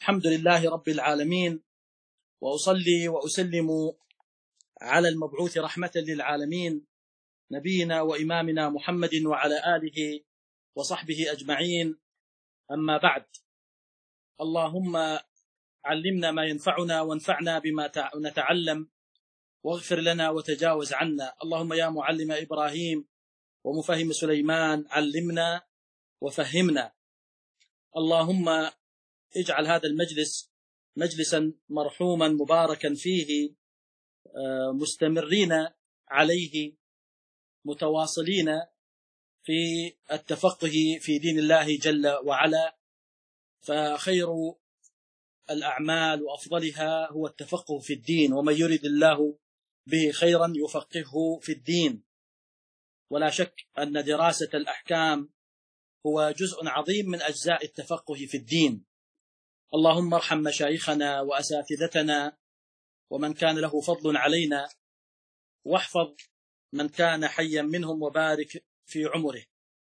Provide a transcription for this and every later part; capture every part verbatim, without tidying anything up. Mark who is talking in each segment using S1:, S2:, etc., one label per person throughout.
S1: الحمد لله رب العالمين، وأصلي وأسلم على المبعوث رحمة للعالمين نبينا وإمامنا محمد وعلى آله وصحبه أجمعين. أما بعد، اللهم علمنا ما ينفعنا وانفعنا بما نتعلم، واغفر لنا وتجاوز عنا. اللهم يا معلم إبراهيم ومفهم سليمان علمنا وفهمنا. اللهم اجعل هذا المجلس مجلسا مرحوما مباركا فيه، مستمرين عليه، متواصلين في التفقه في دين الله جل وعلا، فخير الأعمال وأفضلها هو التفقه في الدين، ومن يرد الله به خيرا يفقهه في الدين. ولا شك أن دراسة الأحكام هو جزء عظيم من أجزاء التفقه في الدين. اللهم ارحم مشايخنا وأساتذتنا ومن كان له فضل علينا، واحفظ من كان حيا منهم وبارك في عمره.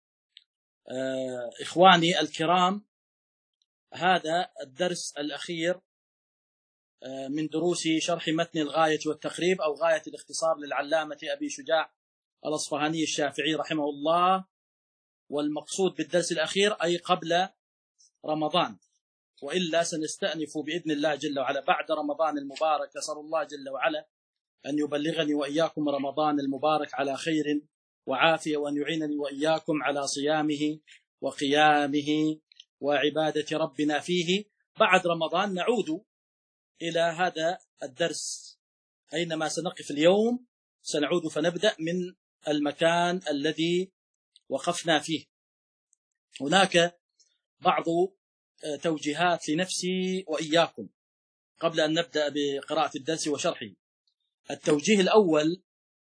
S1: إخواني الكرام، هذا الدرس الأخير من دروس شرح متن الغاية والتقريب أو غاية الاختصار للعلامة أبي شجاع الأصفهاني الشافعي رحمه الله. والمقصود بالدرس الأخير أي قبل رمضان، وإلا سنستأنف بإذن الله جل وعلا بعد رمضان المبارك. أسأل الله جل وعلا أن يبلغني وإياكم رمضان المبارك على خير وعافية، وأن يعينني وإياكم على صيامه وقيامه وعبادة ربنا فيه. بعد رمضان نعود إلى هذا الدرس، أينما سنقف اليوم سنعود فنبدأ من المكان الذي وقفنا فيه. هناك بعض توجيهات لنفسي وإياكم قبل أن نبدأ بقراءة الدرس وشرحه. التوجيه الأول،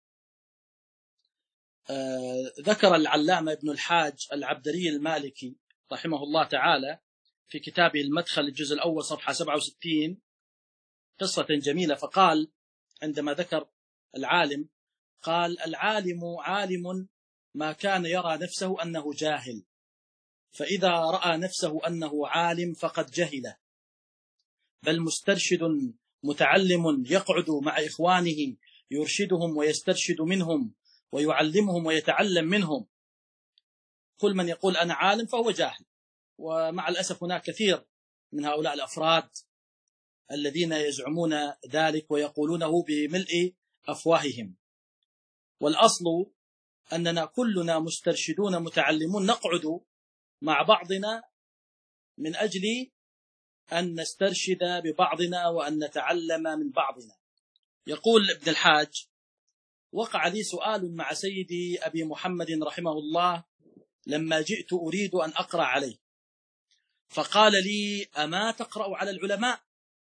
S1: ذكر العلامة ابن الحاج العبدري المالكي رحمه الله تعالى في كتابه المدخل الجزء الأول صفحة سبعة وستين قصة جميلة. فقال عندما ذكر العالم، قال: العالم عالم ما كان يرى نفسه أنه جاهل، فإذا رأى نفسه أنه عالم فقد جهل. بل مسترشد متعلم يقعد مع إخوانه يرشدهم ويسترشد منهم ويعلمهم ويتعلم منهم. كل من يقول أنا عالم فهو جاهل، ومع الأسف هناك كثير من هؤلاء الأفراد الذين يزعمون ذلك ويقولونه بملء أفواههم. والأصل أننا كلنا مسترشدون متعلمون، نقعد مع بعضنا من أجل أن نسترشد ببعضنا وأن نتعلم من بعضنا. يقول ابن الحاج: وقع لي سؤال مع سيدي أبي محمد رحمه الله لما جئت أريد أن أقرأ عليه، فقال لي: أما تقرأ على العلماء؟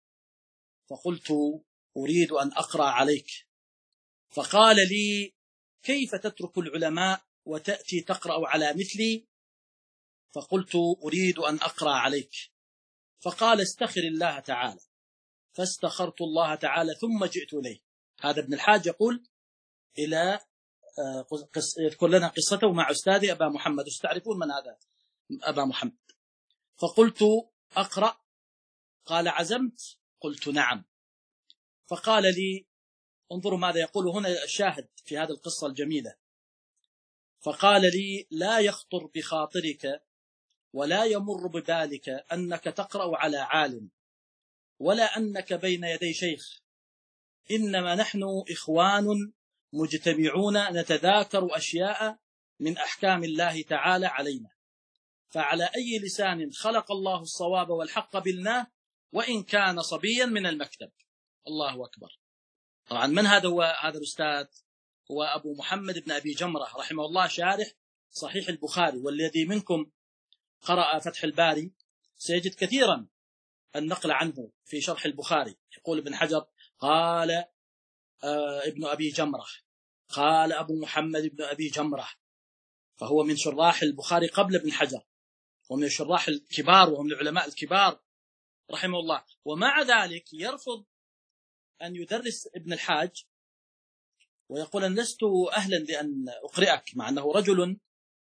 S1: فقلت: أريد أن أقرأ عليك. فقال لي: كيف تترك العلماء وتأتي تقرأ على مثلي؟ فقلت: أريد أن أقرأ عليك. فقال: استخر الله تعالى. فاستخرت الله تعالى ثم جئت إليه. هذا ابن الحاج يقول إلى يذكر لنا قصته مع أستاذي أبا محمد. تعرفون من هذا أبا محمد؟ فقلت: أقرأ. قال: عزمت؟ قلت: نعم. فقال لي: انظروا ماذا يقول هنا الشاهد في هذه القصة الجميلة. فقال لي: لا يخطر بخاطرك ولا يمر ببالك أنك تقرأ على عالم ولا أنك بين يدي شيخ، إنما نحن إخوان مجتمعون نتذاكر أشياء من أحكام الله تعالى علينا، فعلى أي لسان خلق الله الصواب والحق بالله وإن كان صبيا من المكتب. الله أكبر. طبعا من هذا هو هذا الأستاذ؟ هو أبو محمد بن أبي جمرة رحمه الله، شارح صحيح البخاري. والذي منكم قرأ فتح الباري سيجد كثيرا النقل عنه في شرح البخاري. يقول ابن حجر: قال آه ابن أبي جمرة، قال أبو محمد بن أبي جمرة. فهو من شراح البخاري قبل ابن حجر، ومن الشراح الكبار، وهم العلماء الكبار رحمه الله. ومع ذلك يرفض أن يدرس ابن الحاج ويقول: أن لست أهلا لأن أقرئك، مع أنه رجل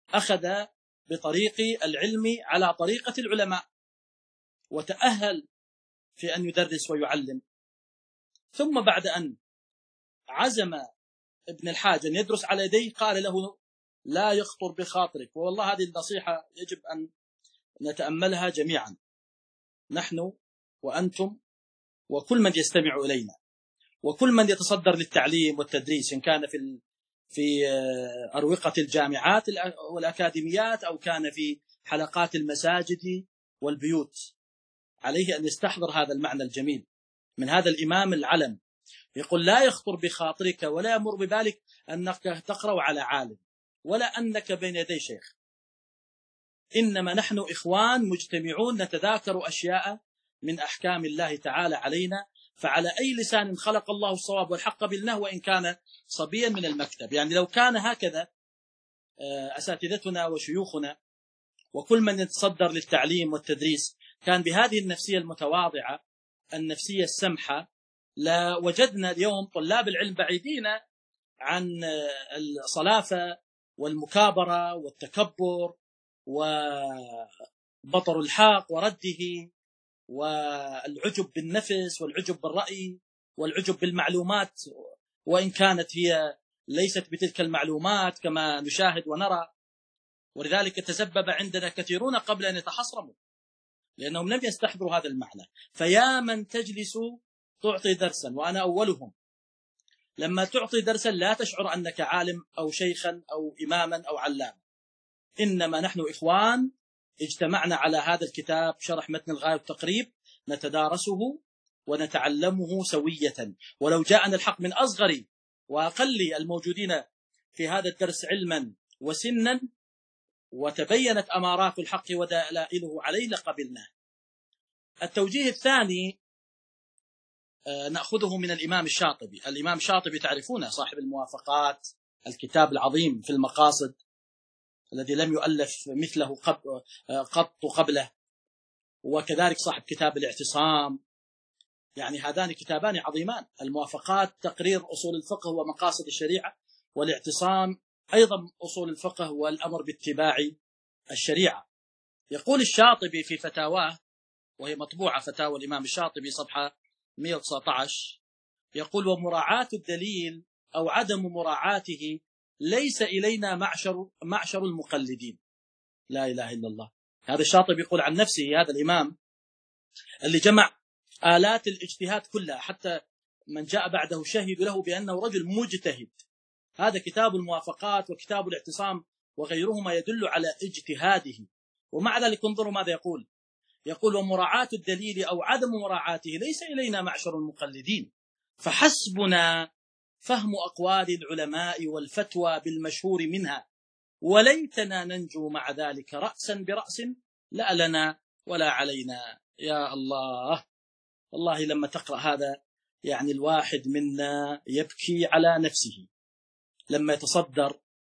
S1: أخذ بطريق العلم على طريقة العلماء وتأهل في أن يدرس ويعلم. ثم بعد أن عزم ابن الحاج أن يدرس على يديه قال له لا يخطر بخاطرك. والله هذه النصيحة يجب أن نتأملها جميعا، نحن وأنتم وكل من يستمع إلينا وكل من يتصدر للتعليم والتدريس، إن كان في في أروقة الجامعات والأكاديميات أو كان في حلقات المساجد والبيوت، عليه أن يستحضر هذا المعنى الجميل من هذا الإمام العلم. يقول لا يخطر بخاطرك ولا يمر ببالك أنك تقرأ على عالم ولا أنك بين يدي شيخ، إنما نحن إخوان مجتمعون نتذاكر أشياء من أحكام الله تعالى علينا، فعلى أي لسان خلق الله الصواب والحق قبلناه وإن كان صبيا من المكتب. يعني لو كان هكذا أساتذتنا وشيوخنا وكل من يتصدر للتعليم والتدريس كان بهذه النفسية المتواضعة النفسية السمحة، لوجدنا اليوم طلاب العلم بعيدين عن الصلافة والمكابرة والتكبر وبطر الحق ورده والعجب بالنفس والعجب بالرأي والعجب بالمعلومات، وإن كانت هي ليست بتلك المعلومات كما نشاهد ونرى. ولذلك تسبب عندنا كثيرون قبل أن يتحصرموا لأنهم لم يستحضروا هذا المعنى. فيا من تجلس تعطي درسا، وأنا أولهم، لما تعطي درسا لا تشعر أنك عالم أو شيخا أو إماما أو علاما، إنما نحن إخوان اجتمعنا على هذا الكتاب شرح متن الغاية والتقريب نتدارسه ونتعلمه سوية. ولو جاءنا الحق من أصغر وأقل الموجودين في هذا الدرس علما وسنا وتبينت أمارات الحق ودلائله عليه لقبلناه. التوجيه الثاني نأخذه من الإمام الشاطبي. الإمام الشاطبي تعرفونه صاحب الموافقات، الكتاب العظيم في المقاصد الذي لم يؤلف مثله قط قبله، وكذلك صاحب كتاب الاعتصام. يعني هذان كتابان عظيمان، الموافقات تقرير أصول الفقه ومقاصد الشريعة، والاعتصام أيضا أصول الفقه والأمر باتباع الشريعة. يقول الشاطبي في فتاواه، وهي مطبوعة فتاوى الإمام الشاطبي صفحة مئة وتسعة عشر، يقول ومراعاة الدليل أو عدم مراعاته ليس إلينا معشر, معشر المقلدين. لا إله إلا الله. هذا الشاطبي يقول عن نفسه، هذا الإمام اللي جمع آلات الاجتهاد كلها، حتى من جاء بعده شهد له بأنه رجل مجتهد. هذا كتاب الموافقات وكتاب الاعتصام وغيرهما يدل على اجتهاده، ومع ذلك انظروا ماذا يقول. يقول ومراعاة الدليل أو عدم مراعاته ليس إلينا معشر المقلدين، فحسبنا فهم أقوال العلماء والفتوى بالمشهور منها، وليتنا ننجو مع ذلك رأسا برأس لا لنا ولا علينا. يا الله، والله لما تقرأ هذا يعني الواحد منا يبكي على نفسه لما يتصدر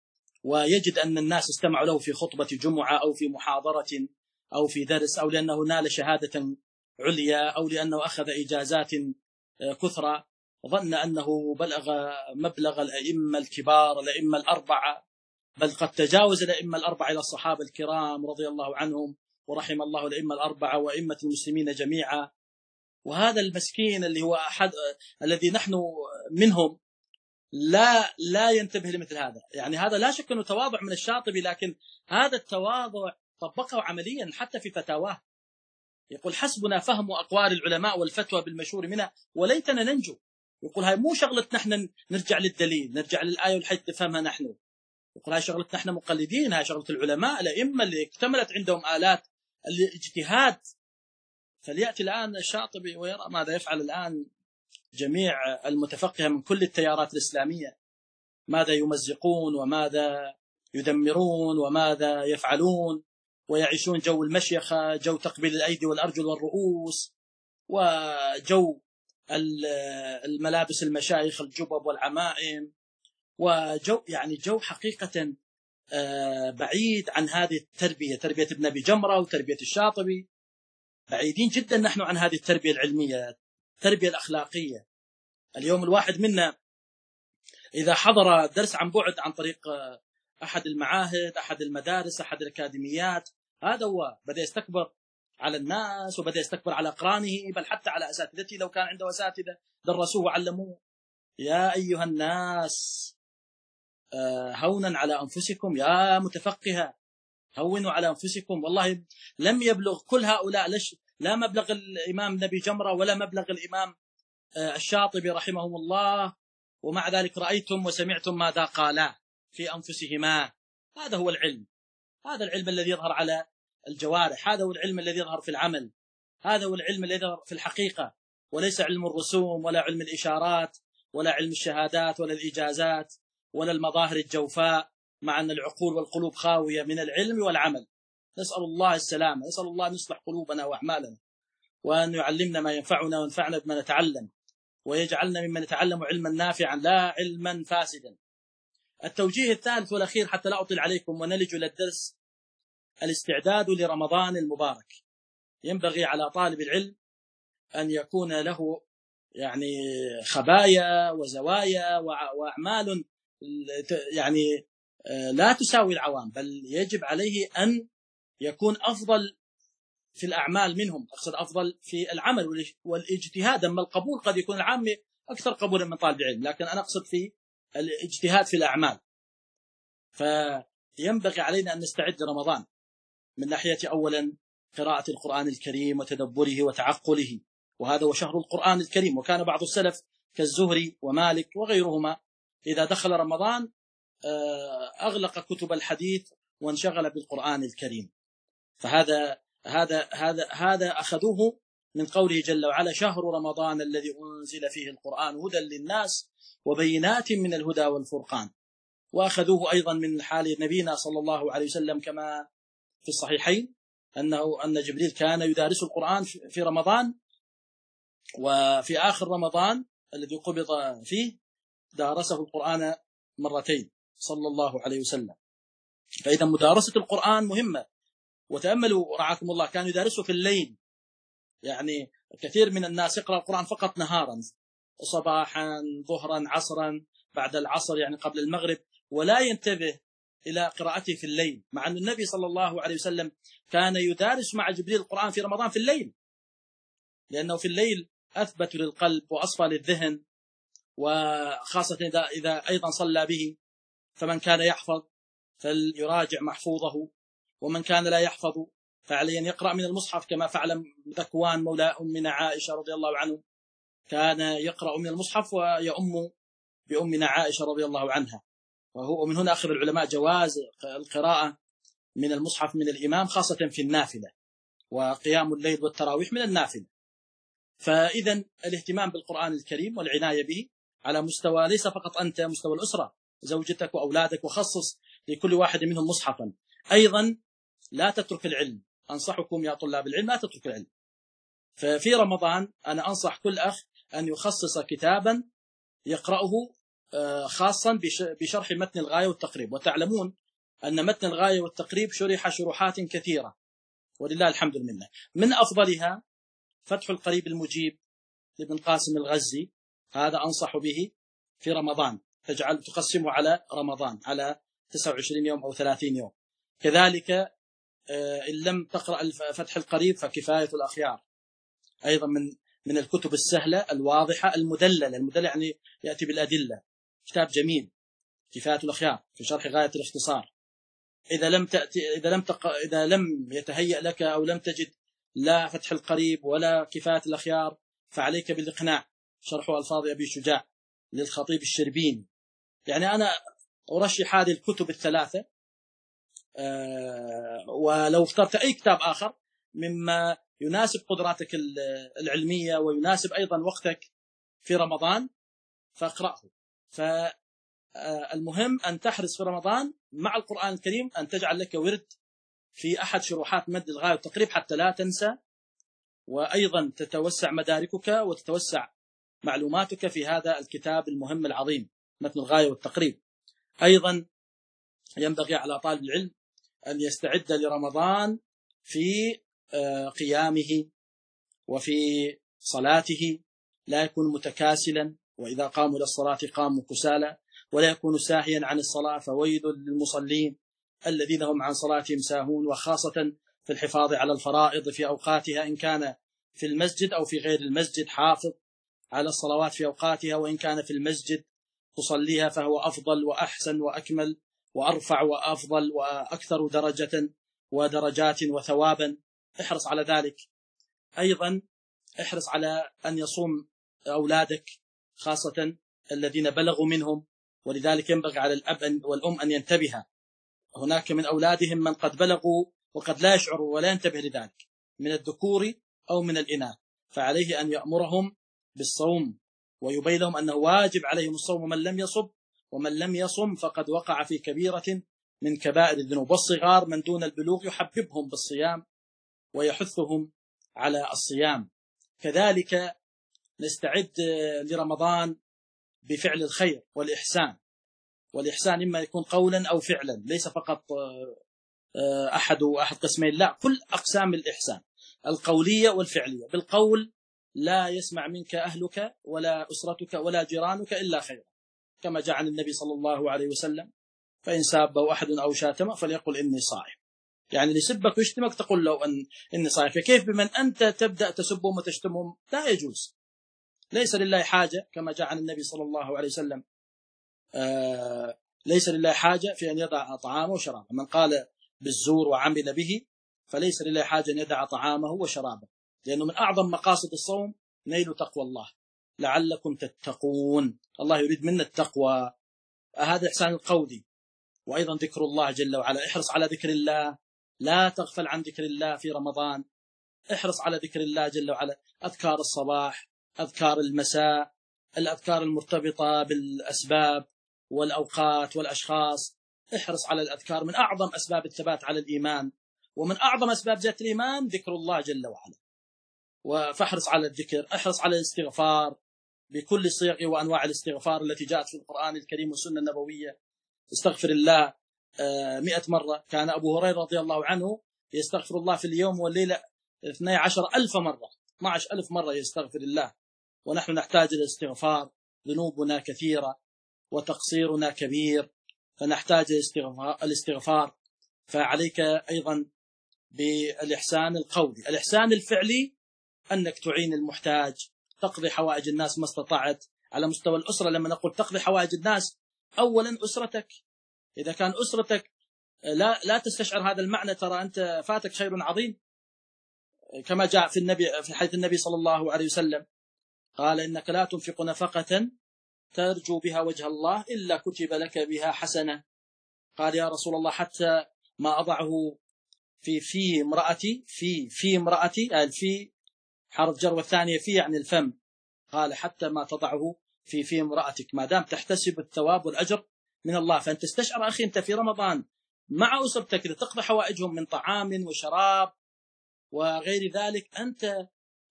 S1: ويجد أن الناس استمعوا له في خطبة جمعة أو في محاضرة أو في درس، أو لأنه نال شهادة عليا أو لأنه أخذ إجازات كثرة، ظن أنه بلغ مبلغ الأئمة الكبار الأئمة الأربعة، بل قد تجاوز الأئمة الأربعة إلى الصحابة الكرام رضي الله عنهم، ورحم الله الأئمة الأربعة وأئمة المسلمين جميعا. وهذا المسكين اللي هو أحد الذي نحن منهم لا لا ينتبه لمثل هذا. يعني هذا لا شك أنه تواضع من الشاطبي، لكن هذا التواضع طبقه عمليا حتى في فتاواه. يقول حسبنا فهم أقوال العلماء والفتوى بالمشهور منها وليتنا ننجو. يقول هاي مو شغلة نحن نرجع للدليل نرجع للآية والحديث نفهمها نحن، يقول هاي شغلة نحن مقلدين، هاي شغلة العلماء الأئمة اللي اكتملت عندهم آلات الاجتهاد. فليأتي الآن الشاطبي ويرى ماذا يفعل الآن جميع المتفقهة من كل التيارات الإسلامية، ماذا يمزقون وماذا يدمرون وماذا يفعلون، ويعيشون جو المشيخة، جو تقبيل الأيدي والأرجل والرؤوس، وجو الملابس المشايخ الجبب والعمائم، وجو يعني جو حقيقة بعيد عن هذه التربية، تربية ابن أبي جمرة وتربية الشاطبي. بعيدين جدا نحن عن هذه التربية العلمية، التربية الأخلاقية. اليوم الواحد منا إذا حضر درس عن بعد عن طريق أحد المعاهد، أحد المدارس، أحد الأكاديميات، هذا هو بدأ يستكبر على الناس، وبدأ يستكبر على أقرانه، بل حتى على أساتذته لو كان عنده أساتذة درسوه وعلموه. يا أيها الناس هونا على أنفسكم، يا متفقهة هونوا على أنفسكم. والله لم يبلغ كل هؤلاء، لا مبلغ الإمام نبي جمرة ولا مبلغ الإمام الشاطبي رحمهم الله، ومع ذلك رأيتم وسمعتم ماذا قالا في أنفسهما. هذا هو العلم، هذا العلم الذي يظهر على الجوارح، هذا هو العلم الذي يظهر في العمل، هذا هو العلم الذي يظهر في الحقيقة، وليس علم الرسوم ولا علم الإشارات ولا علم الشهادات ولا الإجازات ولا المظاهر الجوفاء، مع أن العقول والقلوب خاوية من العلم والعمل. نسأل الله السلامة، نسأل الله أن يصلح قلوبنا وأعمالنا، وأن يعلمنا ما ينفعنا وينفعنا بما نتعلم، ويجعلنا ممن يتعلم علما نافعا لا علما فاسدا. التوجيه الثالث والأخير حتى لا أطيل عليكم ونلج إلى الدرس: الاستعداد لرمضان المبارك. ينبغي على طالب العلم أن يكون له يعني خبايا وزوايا وأعمال يعني لا تساوي العوام، بل يجب عليه أن يكون أفضل في الأعمال منهم، أقصد أفضل في العمل والاجتهاد. أما القبول قد يكون العام أكثر قبولا من طالب العلم، لكن أنا أقصد في الاجتهاد في الأعمال. فينبغي علينا أن نستعد لرمضان من ناحية أولا قراءة القرآن الكريم وتدبره وتعقله، وهذا هو شهر القرآن الكريم. وكان بعض السلف كالزهري ومالك وغيرهما إذا دخل رمضان أغلق كتب الحديث وانشغل بالقرآن الكريم. فهذا هذا هذا هذا أخذوه من قوله جل وعلا: شهر رمضان الذي أنزل فيه القرآن هدى للناس وبينات من الهدى والفرقان. وأخذوه أيضا من حال نبينا صلى الله عليه وسلم كما في الصحيحين أنه أن جبريل كان يدارس القرآن في رمضان، وفي آخر رمضان الذي قبض فيه دارسه القرآن مرتين صلى الله عليه وسلم. فإذا مدارسة القرآن مهمة. وتأملوا رعاكم الله، كانوا يدارسوا في الليل، يعني كثير من الناس يقرأ القرآن فقط نهارا، صباحا ظهرا عصرا بعد العصر يعني قبل المغرب، ولا ينتبه إلى قراءته في الليل، مع أن النبي صلى الله عليه وسلم كان يدارس مع جبريل القرآن في رمضان في الليل، لأنه في الليل أثبت للقلب وأصفى للذهن، وخاصة إذا, إذا أيضا صلى به. فمن كان يحفظ فليراجع محفوظه، ومن كان لا يحفظ فعليه أن يقرأ من المصحف، كما فعل ذكوان مولى أمنا عائشة رضي الله عنه، كان يقرأ من المصحف ويؤم بأمنا عائشة رضي الله عنها. وهو من هنا أخذ العلماء جواز القراءة من المصحف من الإمام، خاصة في النافلة، وقيام الليل والتراويح من النافلة. فإذا الاهتمام بالقرآن الكريم والعناية به على مستوى ليس فقط أنت، مستوى الأسرة، زوجتك وأولادك، وخصص لكل واحد منهم مصحفا. أيضا لا تترك العلم، أنصحكم يا طلاب العلم لا تترك العلم. ففي رمضان أنا أنصح كل أخ أن يخصص كتابا يقرأه خاصا بشرح متن الغاية والتقريب. وتعلمون أن متن الغاية والتقريب شرح شروحات كثيرة ولله الحمد لله، من أفضلها فتح القريب المجيب لابن قاسم الغزي، هذا أنصح به في رمضان، تجعل تقسمه على رمضان على تسعة وعشرين يوم أو ثلاثين يوم. كذلك إن لم تقرأ فتح القريب فكفاية الأخيار أيضا من من الكتب السهلة الواضحة المدللة. المدلل يعني يأتي بالأدلة، كتاب جميل كفاية الأخيار في شرح غاية الاختصار. إذا لم تأتي إذا لم تق... إذا لم يتهيأ لك أو لم تجد لا فتح القريب ولا كفاية الأخيار، فعليك بالإقناع، شرح ألفاظ أبي شجاع للخطيب الشربيني. يعني أنا أرشح هذه الكتب الثلاثة، أه ولو اخترت أي كتاب آخر مما يناسب قدراتك العلمية ويناسب أيضا وقتك في رمضان فاقرأه. فالمهم أن تحرص في رمضان مع القرآن الكريم أن تجعل لك ورد في أحد شروحات مد الغاية والتقريب حتى لا تنسى، وأيضا تتوسع مداركك وتتوسع معلوماتك في هذا الكتاب المهم العظيم متن الغاية والتقريب. أيضا ينبغي على طالب العلم أن يستعد لرمضان في قيامه وفي صلاته، لا يكون متكاسلا، وإذا قاموا للصلاة قاموا كسالى، ولا يكون ساهيا عن الصلاة، فويل للمصلين الذين هم عن صلاتهم ساهون. وخاصة في الحفاظ على الفرائض في أوقاتها إن كان في المسجد أو في غير المسجد، حافظ على الصلوات في أوقاتها، وإن كان في المسجد تصليها فهو أفضل وأحسن وأكمل وأرفع وأفضل وأكثر درجة ودرجات وثوابا. احرص على ذلك. أيضا احرص على أن يصوم أولادك خاصة الذين بلغوا منهم، ولذلك ينبغي على الأب والأم أن ينتبه. هناك من أولادهم من قد بلغوا وقد لا يشعروا ولا ينتبه لذلك من الذكور أو من الإناث، فعليه أن يأمرهم بالصوم ويبين لهم أنه واجب عليهم الصوم، ومن لم يصم ومن لم يصم فقد وقع في كبيرة من كبائر الذنوب. والصغار من دون البلوغ يحببهم بالصيام ويحثهم على الصيام. كذلك نستعد لرمضان بفعل الخير والإحسان، والإحسان إما يكون قولا أو فعلا، ليس فقط أحد أحد قسمين، لا، كل أقسام الإحسان القولية والفعلية. بالقول لا يسمع منك أهلك ولا أسرتك ولا جيرانك إلا خيرا، كما جاء عن النبي صلى الله عليه وسلم: فإن سابه أحد أو شاتمه فليقل إني صائم. يعني اللي يسبك ويشتمك تقول له أن إني صائم. فكيف بمن أنت تبدأ تسبهم وتشتمهم؟ لا يجوز. ليس لله حاجة، كما جاء عن النبي صلى الله عليه وسلم: آه ليس لله حاجة في أن يضع طعامه وشرابه. من قال بالزور وعمل به فليس لله حاجة أن يدع طعامه وشرابه، لأنه من أعظم مقاصد الصوم نيل تقوى الله لعلكم تتقون. الله يريد منا التقوى. هذا إحسان القولي. وأيضا ذكر الله جل وعلا، احرص على ذكر الله، لا تغفل عن ذكر الله في رمضان. احرص على ذكر الله جل وعلا، أذكار الصباح، أذكار المساء، الأذكار المرتبطة بالأسباب والأوقات والأشخاص. احرص على الأذكار، من أعظم أسباب الثبات على الإيمان، ومن أعظم أسباب زيادة الإيمان ذكر الله جل وعلا. فاحرص على الذكر. احرص على الاستغفار بكل صيغ وأنواع الاستغفار التي جاءت في القرآن الكريم والسنة النبوية. استغفر الله مئة مرة. كان أبو هريرة رضي الله عنه يستغفر الله في اليوم والليلة اثني عشر ألف مرة، اثني عشر ألف مرة يستغفر الله. ونحن نحتاج الاستغفار، ذنوبنا كثيرة وتقصيرنا كبير، فنحتاج الاستغفار. فعليك أيضا بالإحسان القولي. الإحسان الفعلي أنك تعين المحتاج، تقضي حوائج الناس ما استطعت. على مستوى الأسرة لما نقول تقضي حوائج الناس، أولا أسرتك. إذا كان أسرتك لا لا تستشعر هذا المعنى، ترى أنت فاتك خير عظيم. كما جاء في النبي في حديث النبي صلى الله عليه وسلم قال: إنك لا تنفق نفقة ترجو بها وجه الله إلا كتب لك بها حسنة. قال: يا رسول الله حتى ما أضعه في في امرأتي في في امرأتي الفي حرف جر، والثانية في يعني الفم. قال: حتى ما تضعه في في امرأتك، ما دام تحتسب الثواب والأجر من الله. فأنت تستشعر أخي أنت في رمضان مع أسرتك تقضي حوائجهم من طعام وشراب وغير ذلك، أنت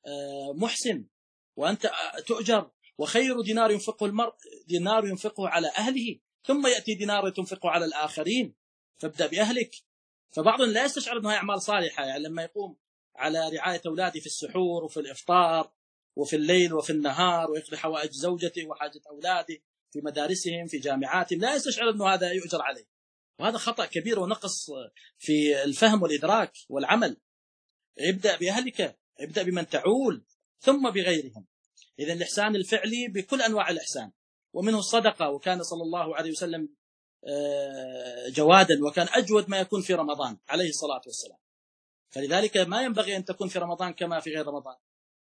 S1: محسن وأنت تؤجر. وخير دينار ينفقه المرء دينار ينفقه على أهله، ثم يأتي دينار تنفقه على الآخرين، فابدأ بأهلك. فبعضهم لا يستشعر أنها أعمال صالحة، يعني لما يقوم على رعاية أولاده في السحور وفي الإفطار وفي الليل وفي النهار، ويقضي حوائج زوجته وحاجة أولاده في مدارسهم في جامعاتهم، لا يستشعر أنه هذا يؤجر عليه. وهذا خطأ كبير ونقص في الفهم والإدراك والعمل. ابدأ بأهلك، ابدأ بمن تعول، ثم بغيرهم. إذن الإحسان الفعلي بكل أنواع الإحسان، ومنه الصدقة. وكان صلى الله عليه وسلم جوادا، وكان أجود ما يكون في رمضان عليه الصلاة والسلام. فلذلك ما ينبغي أن تكون في رمضان كما في غير رمضان.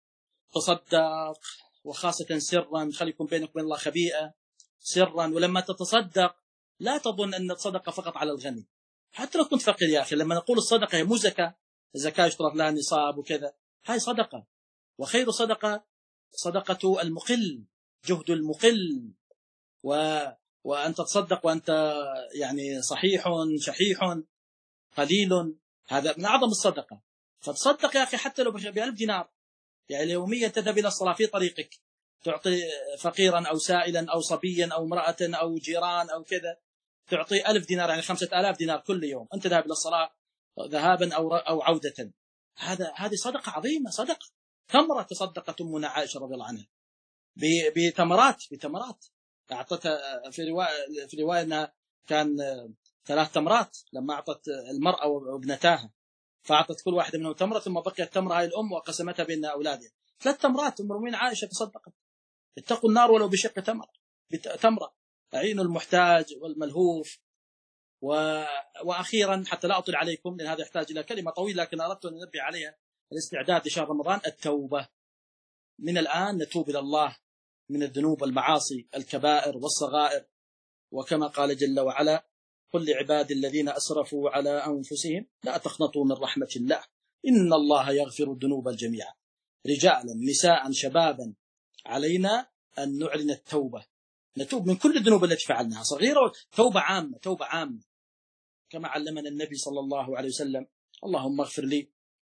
S1: تصدق، وخاصة سرا، خليكم بينك وبين الله خبيئة سرا. ولما تتصدق لا تظن أن الصدقة فقط على الغني، حتى لو كنت فقير يا أخي. لما نقول الصدقة هي مو زكاة، الزكاة يشترط لها نصاب وكذا، هاي صدقة. وخير صدقة صدقة المقل، جهد المقل. و... وأن تتصدق وأنت يعني صحيح شحيح قليل، هذا من أعظم الصدقة. فتصدق يا أخي حتى لو بألف دينار، يعني يوميا تذهب إلى الصلاة في طريقك، تعطي فقيرا أو سائلا أو صبيا أو امرأة أو جيران أو كذا، تعطي ألف دينار، يعني خمسة آلاف دينار كل يوم أنت ذهب إلى الصلاة ذهابا أو أو عودة. هذا هذه صدقة عظيمة، صدقة. تمرة تصدقت أمنا عائشة رضي الله عنها بتمرات بتمرات أعطتها في رواية في رواية أنها كان ثلاث تمرات لما أعطت المرأة وابنتاها. فأعطت كل واحدة منهم تمرة، ثم بقيت تمرة هاي الأم وقسمتها بين أولادها. ثلاث تمرات أم المؤمنين عائشة تصدقت. اتقوا النار ولو بشق تمرة تمرة أعينوا المحتاج والملهوف. و... وأخيرا حتى لا أطل عليكم لأن هذا يحتاج إلى كلمة طويلة لكن أردت أن أنبه عليها، الاستعداد لشهر رمضان، التوبة. من الآن نتوب إلى الله من الذنوب والمعاصي الكبائر والصغائر، وكما قال جل وعلا: قل لعبادي الذين أسرفوا على أنفسهم لا تقنطوا من رحمة الله إن الله يغفر الذنوب الجميع، رجالا نساء شبابا. علينا أن نعلن التوبة، نتوب من كل الذنوب التي فعلناها صغيرة، توبة عامة، توبة عامة كما علمنا النبي صلى الله عليه وسلم: اللهم اغفر لي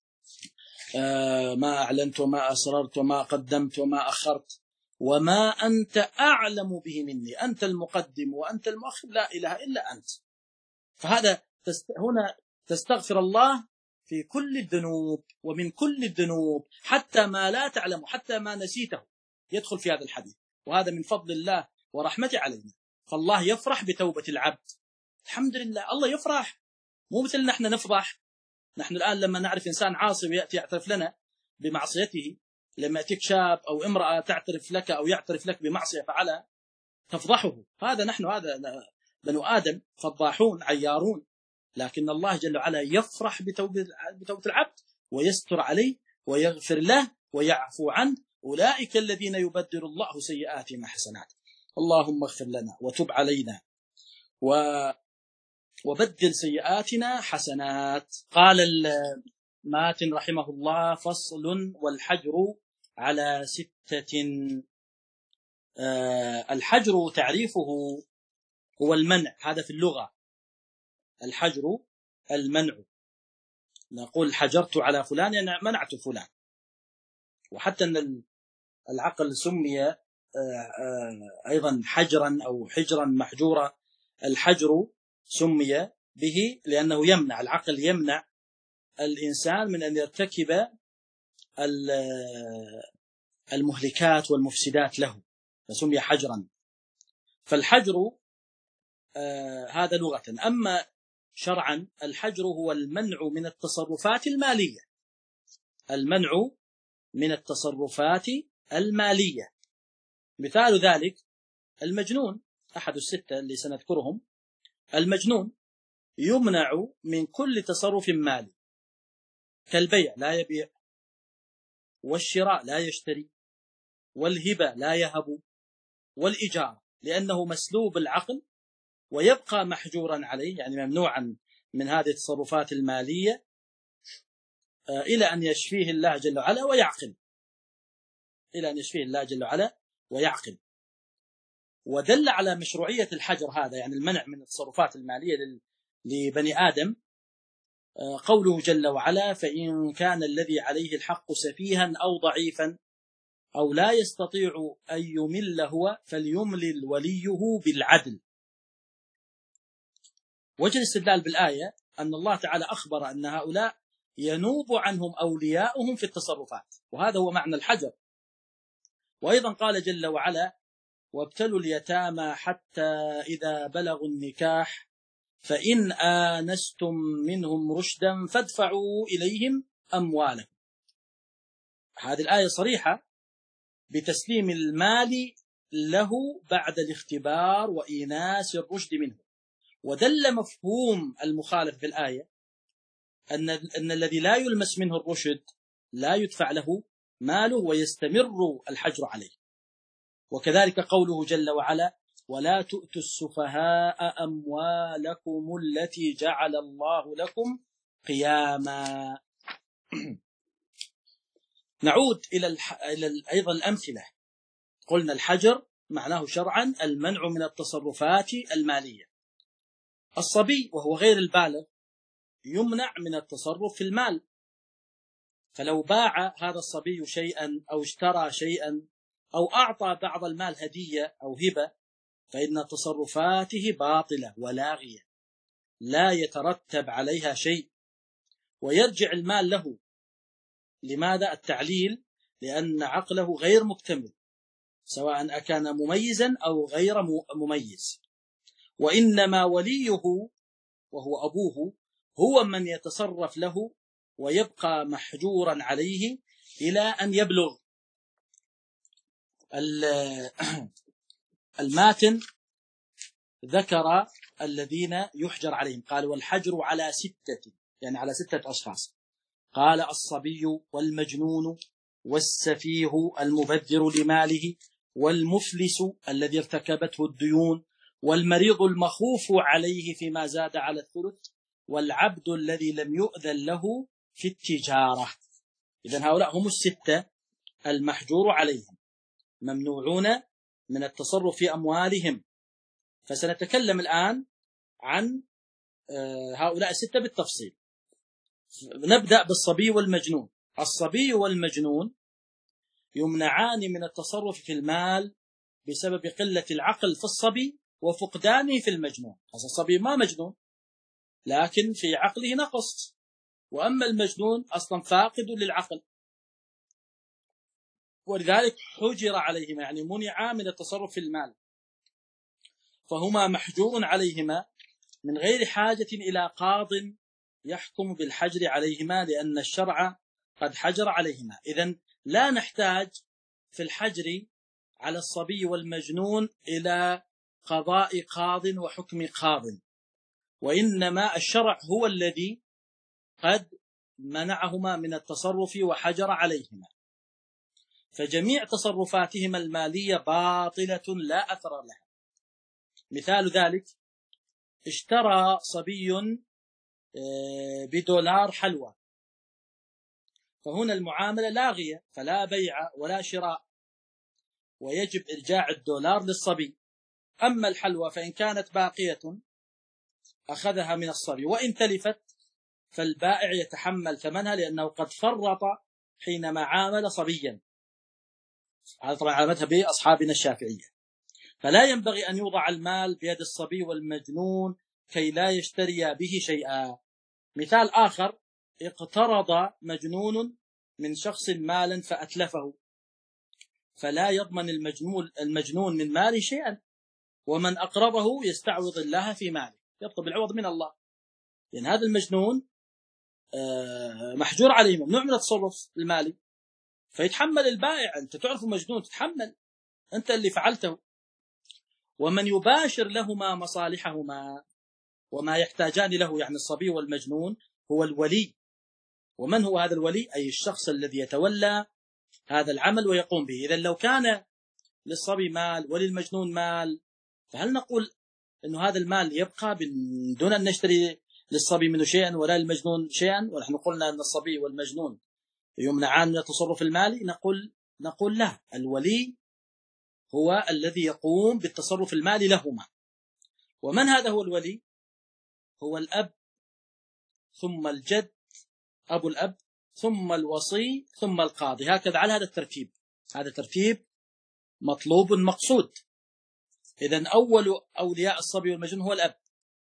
S1: ما أعلنت وما أسررت وما قدمت وما أخرت وما أنت أعلم به مني، أنت المقدم وأنت المؤخر لا إله إلا أنت. فهذا تست... هنا تستغفر الله في كل الذنوب ومن كل الذنوب حتى ما لا تعلم، حتى ما نسيته يدخل في هذا الحديث، وهذا من فضل الله ورحمته علينا. فالله يفرح بتوبة العبد. الحمد لله الله يفرح، مو مثل نحن نفرح. نحن الآن لما نعرف إنسان عاصي ويأتي يعترف لنا بمعصيته، لما يأتيك شاب أو امرأة تعترف لك أو يعترف لك بمعصية فعلها تفضحه. هذا نحن هذا بنو آدم فضاحون عيارون، لكن الله جل وعلا يفرح بتوبة العبد ويستر عليه ويغفر له ويعفو عنه. أولئك الذين يبدل الله سيئاتهم حسنات. اللهم اغفر لنا وتب علينا و وبدل سيئاتنا حسنات. قال الماتن رحمه الله: فصل: والحجر على ستة. آه الحجر تعريفه هو المنع، هذا في اللغة. الحجر المنع، نقول حجرت على فلان يعني منعت فلان. وحتى أن العقل سمي آه آه أيضا حجرا أو حجرا محجورا. الحجر سمي به لأنه يمنع، العقل يمنع الإنسان من أن يرتكب المهلكات والمفسدات له، فسمي حجرا. فالحجر آه هذا لغة. أما شرعا الحجر هو المنع من التصرفات المالية، المنع من التصرفات المالية. مثال ذلك المجنون، أحد الستة اللي سنذكرهم. المجنون يمنع من كل تصرف مالي، كالبيع لا يبيع، والشراء لا يشتري، والهبة لا يهب، والإجارة، لأنه مسلوب العقل ويبقى محجورا عليه، يعني ممنوعا من هذه التصرفات المالية إلى أن يشفيه الله جل وعلا ويعقل، إلى أن يشفيه الله جل وعلا ويعقل. ودل على مشروعية الحجر هذا، يعني المنع من التصرفات المالية لبني آدم، قوله جل وعلا: فإن كان الذي عليه الحق سفيها أو ضعيفا أو لا يستطيع أن يمل هو فليملل وليه بالعدل. وجه الاستدلال بالآية أن الله تعالى أخبر أن هؤلاء ينوب عنهم أولياؤهم في التصرفات، وهذا هو معنى الحجر. وأيضا قال جل وعلا: وابتلوا اليتامى حتى إذا بلغوا النكاح فإن آنستم منهم رشدا فادفعوا إليهم أموالهم. هذه الآية صريحة بتسليم المال له بعد الاختبار وإيناس الرشد منه. ودل مفهوم المخالف في الآية أن, أن الذي لا يلمس منه الرشد لا يدفع له ماله ويستمر الحجر عليه. وكذلك قوله جل وعلا: ولا تؤتوا السفهاء أموالكم التي جعل الله لكم قياما. نعود إلى, الح... إلى أيضا الأمثلة. قلنا الحجر معناه شرعا المنع من التصرفات المالية. الصبي وهو غير البالغ يمنع من التصرف في المال، فلو باع هذا الصبي شيئا أو اشترى شيئا أو أعطى بعض المال هدية أو هبة فإن تصرفاته باطلة ولاغية لا يترتب عليها شيء ويرجع المال له. لماذا؟ التعليل: لأن عقله غير مكتمل سواء أكان مميزا أو غير مميز، وإنما وليه وهو أبوه هو من يتصرف له ويبقى محجورا عليه إلى أن يبلغ. الماتن ذكر الذين يحجر عليهم، قال والحجر على ستة، يعني على ستة أشخاص. قال الصبي والمجنون والسفيه المبذر لماله والمفلس الذي ارتكبته الديون والمريض المخوف عليه فيما زاد على الثلث والعبد الذي لم يؤذن له في التجارة. إذن هؤلاء هم الستة المحجور عليهم، ممنوعون من التصرف في أموالهم. فسنتكلم الآن عن هؤلاء الستة بالتفصيل. نبدأ بالصبي والمجنون. الصبي والمجنون يمنعان من التصرف في المال بسبب قلة العقل في الصبي وفقدانه في المجنون. الصبي ما مجنون لكن في عقله نقص، وأما المجنون أصلا فاقد للعقل، ولذلك حجر عليهما، يعني منع من التصرف في المال، فهما محجور عليهما من غير حاجة إلى قاض يحكم بالحجر عليهما، لأن الشرع قد حجر عليهما. إذن لا نحتاج في الحجر على الصبي والمجنون إلى قضاء قاض وحكم قاض، وإنما الشرع هو الذي قد منعهما من التصرف وحجر عليهما، فجميع تصرفاتهما المالية باطلة لا أثر لها. مثال ذلك: اشترى صبي بدولار حلوى، فهنا المعاملة لاغية، فلا بيع ولا شراء، ويجب إرجاع الدولار للصبي. أما الحلوى فإن كانت باقية أخذها من الصبي، وإن تلفت فالبائع يتحمل ثمنها لأنه قد فرط حينما عامل صبيا. هذا طبعا على مذهب أصحابنا الشافعية. فلا ينبغي أن يوضع المال بيد الصبي والمجنون كي لا يشتري به شيئا. مثال آخر: اقترض مجنون من شخص مالا فأتلفه، فلا يضمن المجنون المجنون من ماله شيئا، ومن أقرضه يستعوض الله في ماله، يطلب العوض من الله، لأن يعني هذا المجنون محجور عليه، ممنوع من التصرف المالي، فيتحمل البائع. أنت تعرف مجنون، تتحمل، أنت اللي فعلته. ومن يباشر لهما مصالحهما وما يحتاجان له، يعني الصبي والمجنون، هو الولي. ومن هو هذا الولي؟ أي الشخص الذي يتولى هذا العمل ويقوم به. إذن لو كان للصبي مال وللمجنون مال، فهل نقول أنه هذا المال يبقى دون أن نشتري للصبي منه شيئا ولا للمجنون شيئا؟ ونحن قلنا أن الصبي والمجنون يمنعان من التصرف المالي. نقول نقول لا، الولي هو الذي يقوم بالتصرف المالي لهما. ومن هذا هو الولي؟ هو الأب، ثم الجد أبو الأب، ثم الوصي، ثم القاضي، هكذا على هذا الترتيب. هذا ترتيب مطلوب مقصود. إذن أول أولياء الصبي والمجنون هو الأب.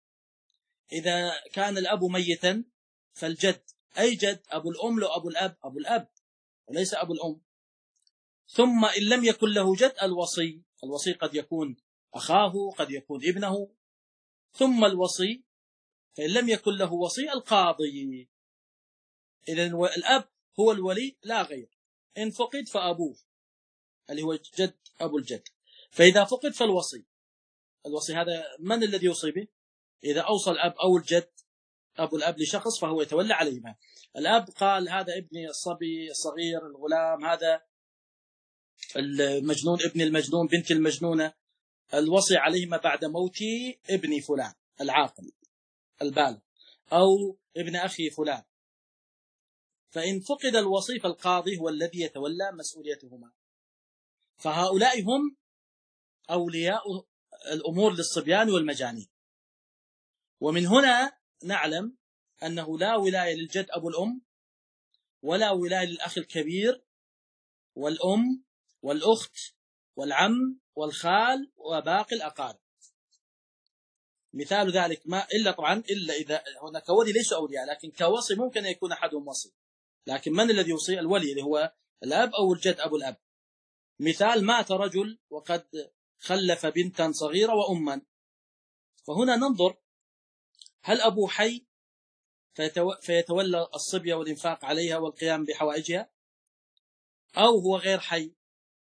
S1: إذا كان الأب ميتا فالجد، أي جد؟ أبو الأم لو أبو الأب، أبو الأب وليس أبو الأم. ثم إن لم يكن له جد الوصي، الوصي قد يكون أخاه، قد يكون ابنه. ثم الوصي، فإن لم يكن له وصي القاضي. إذن الأب هو الولي لا غير، إن فقد فأبوه اللي هو جد أبو الجد، فإذا فقد فالوصي. الوصي هذا من الذي يوصي به؟ إذا أوصى الأب أو الجد أبو الأب لشخص فهو يتولى عليهما. الأب قال هذا ابني الصبي الصغير الغلام، هذا المجنون ابن المجنون، بنت المجنونة، الوصي عليهما بعد موت ابني فلان العاقل البالغ أو ابن أخي فلان. فإن فقد الوصي فالقاضي هو الذي يتولى مسؤوليتهما. فهؤلاء هم أولياء الأمور للصبيان والمجانين. ومن هنا نعلم أنه لا ولاية للجد أبو الأم، ولا ولاية للأخ الكبير والأم والأخت والعم والخال وباقي الأقارب. مثال ذلك ما إلا طبعا إلا إذا هناك ولي ليس أولياء، لكن كوصي ممكن أن يكون أحدهم وصي. لكن من الذي يوصي؟ الولي اللي هو الأب أو الجد أبو الأب. مثال: مات رجل وقد خلف بنتا صغيرة وأما، فهنا ننظر هل أبوه حي فيتولى الصبية والإنفاق عليها والقيام بحوائجها، أو هو غير حي.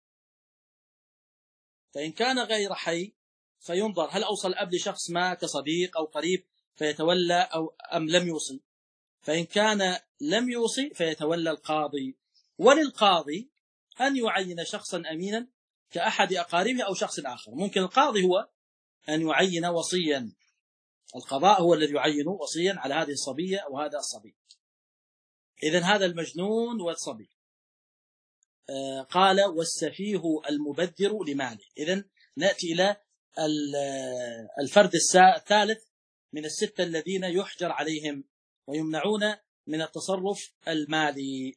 S1: فإن كان غير حي فينظر هل أوصى الأب لشخص ما كصديق أو قريب فيتولى أو أم لم يوصي. فإن كان لم يوصي فيتولى القاضي. وللقاضي أن يعين شخصا أمينا كأحد أقاربه أو شخص آخر. ممكن القاضي هو أن يعين وصيا، القضاء هو الذي يعين وصيا على هذه الصبية أو هذا الصبي. إذن هذا المجنون والصبي. آه قال والسفيه المبذر لماله. إذن نأتي إلى الفرد الثالث من الستة الذين يحجر عليهم ويمنعون من التصرف المالي.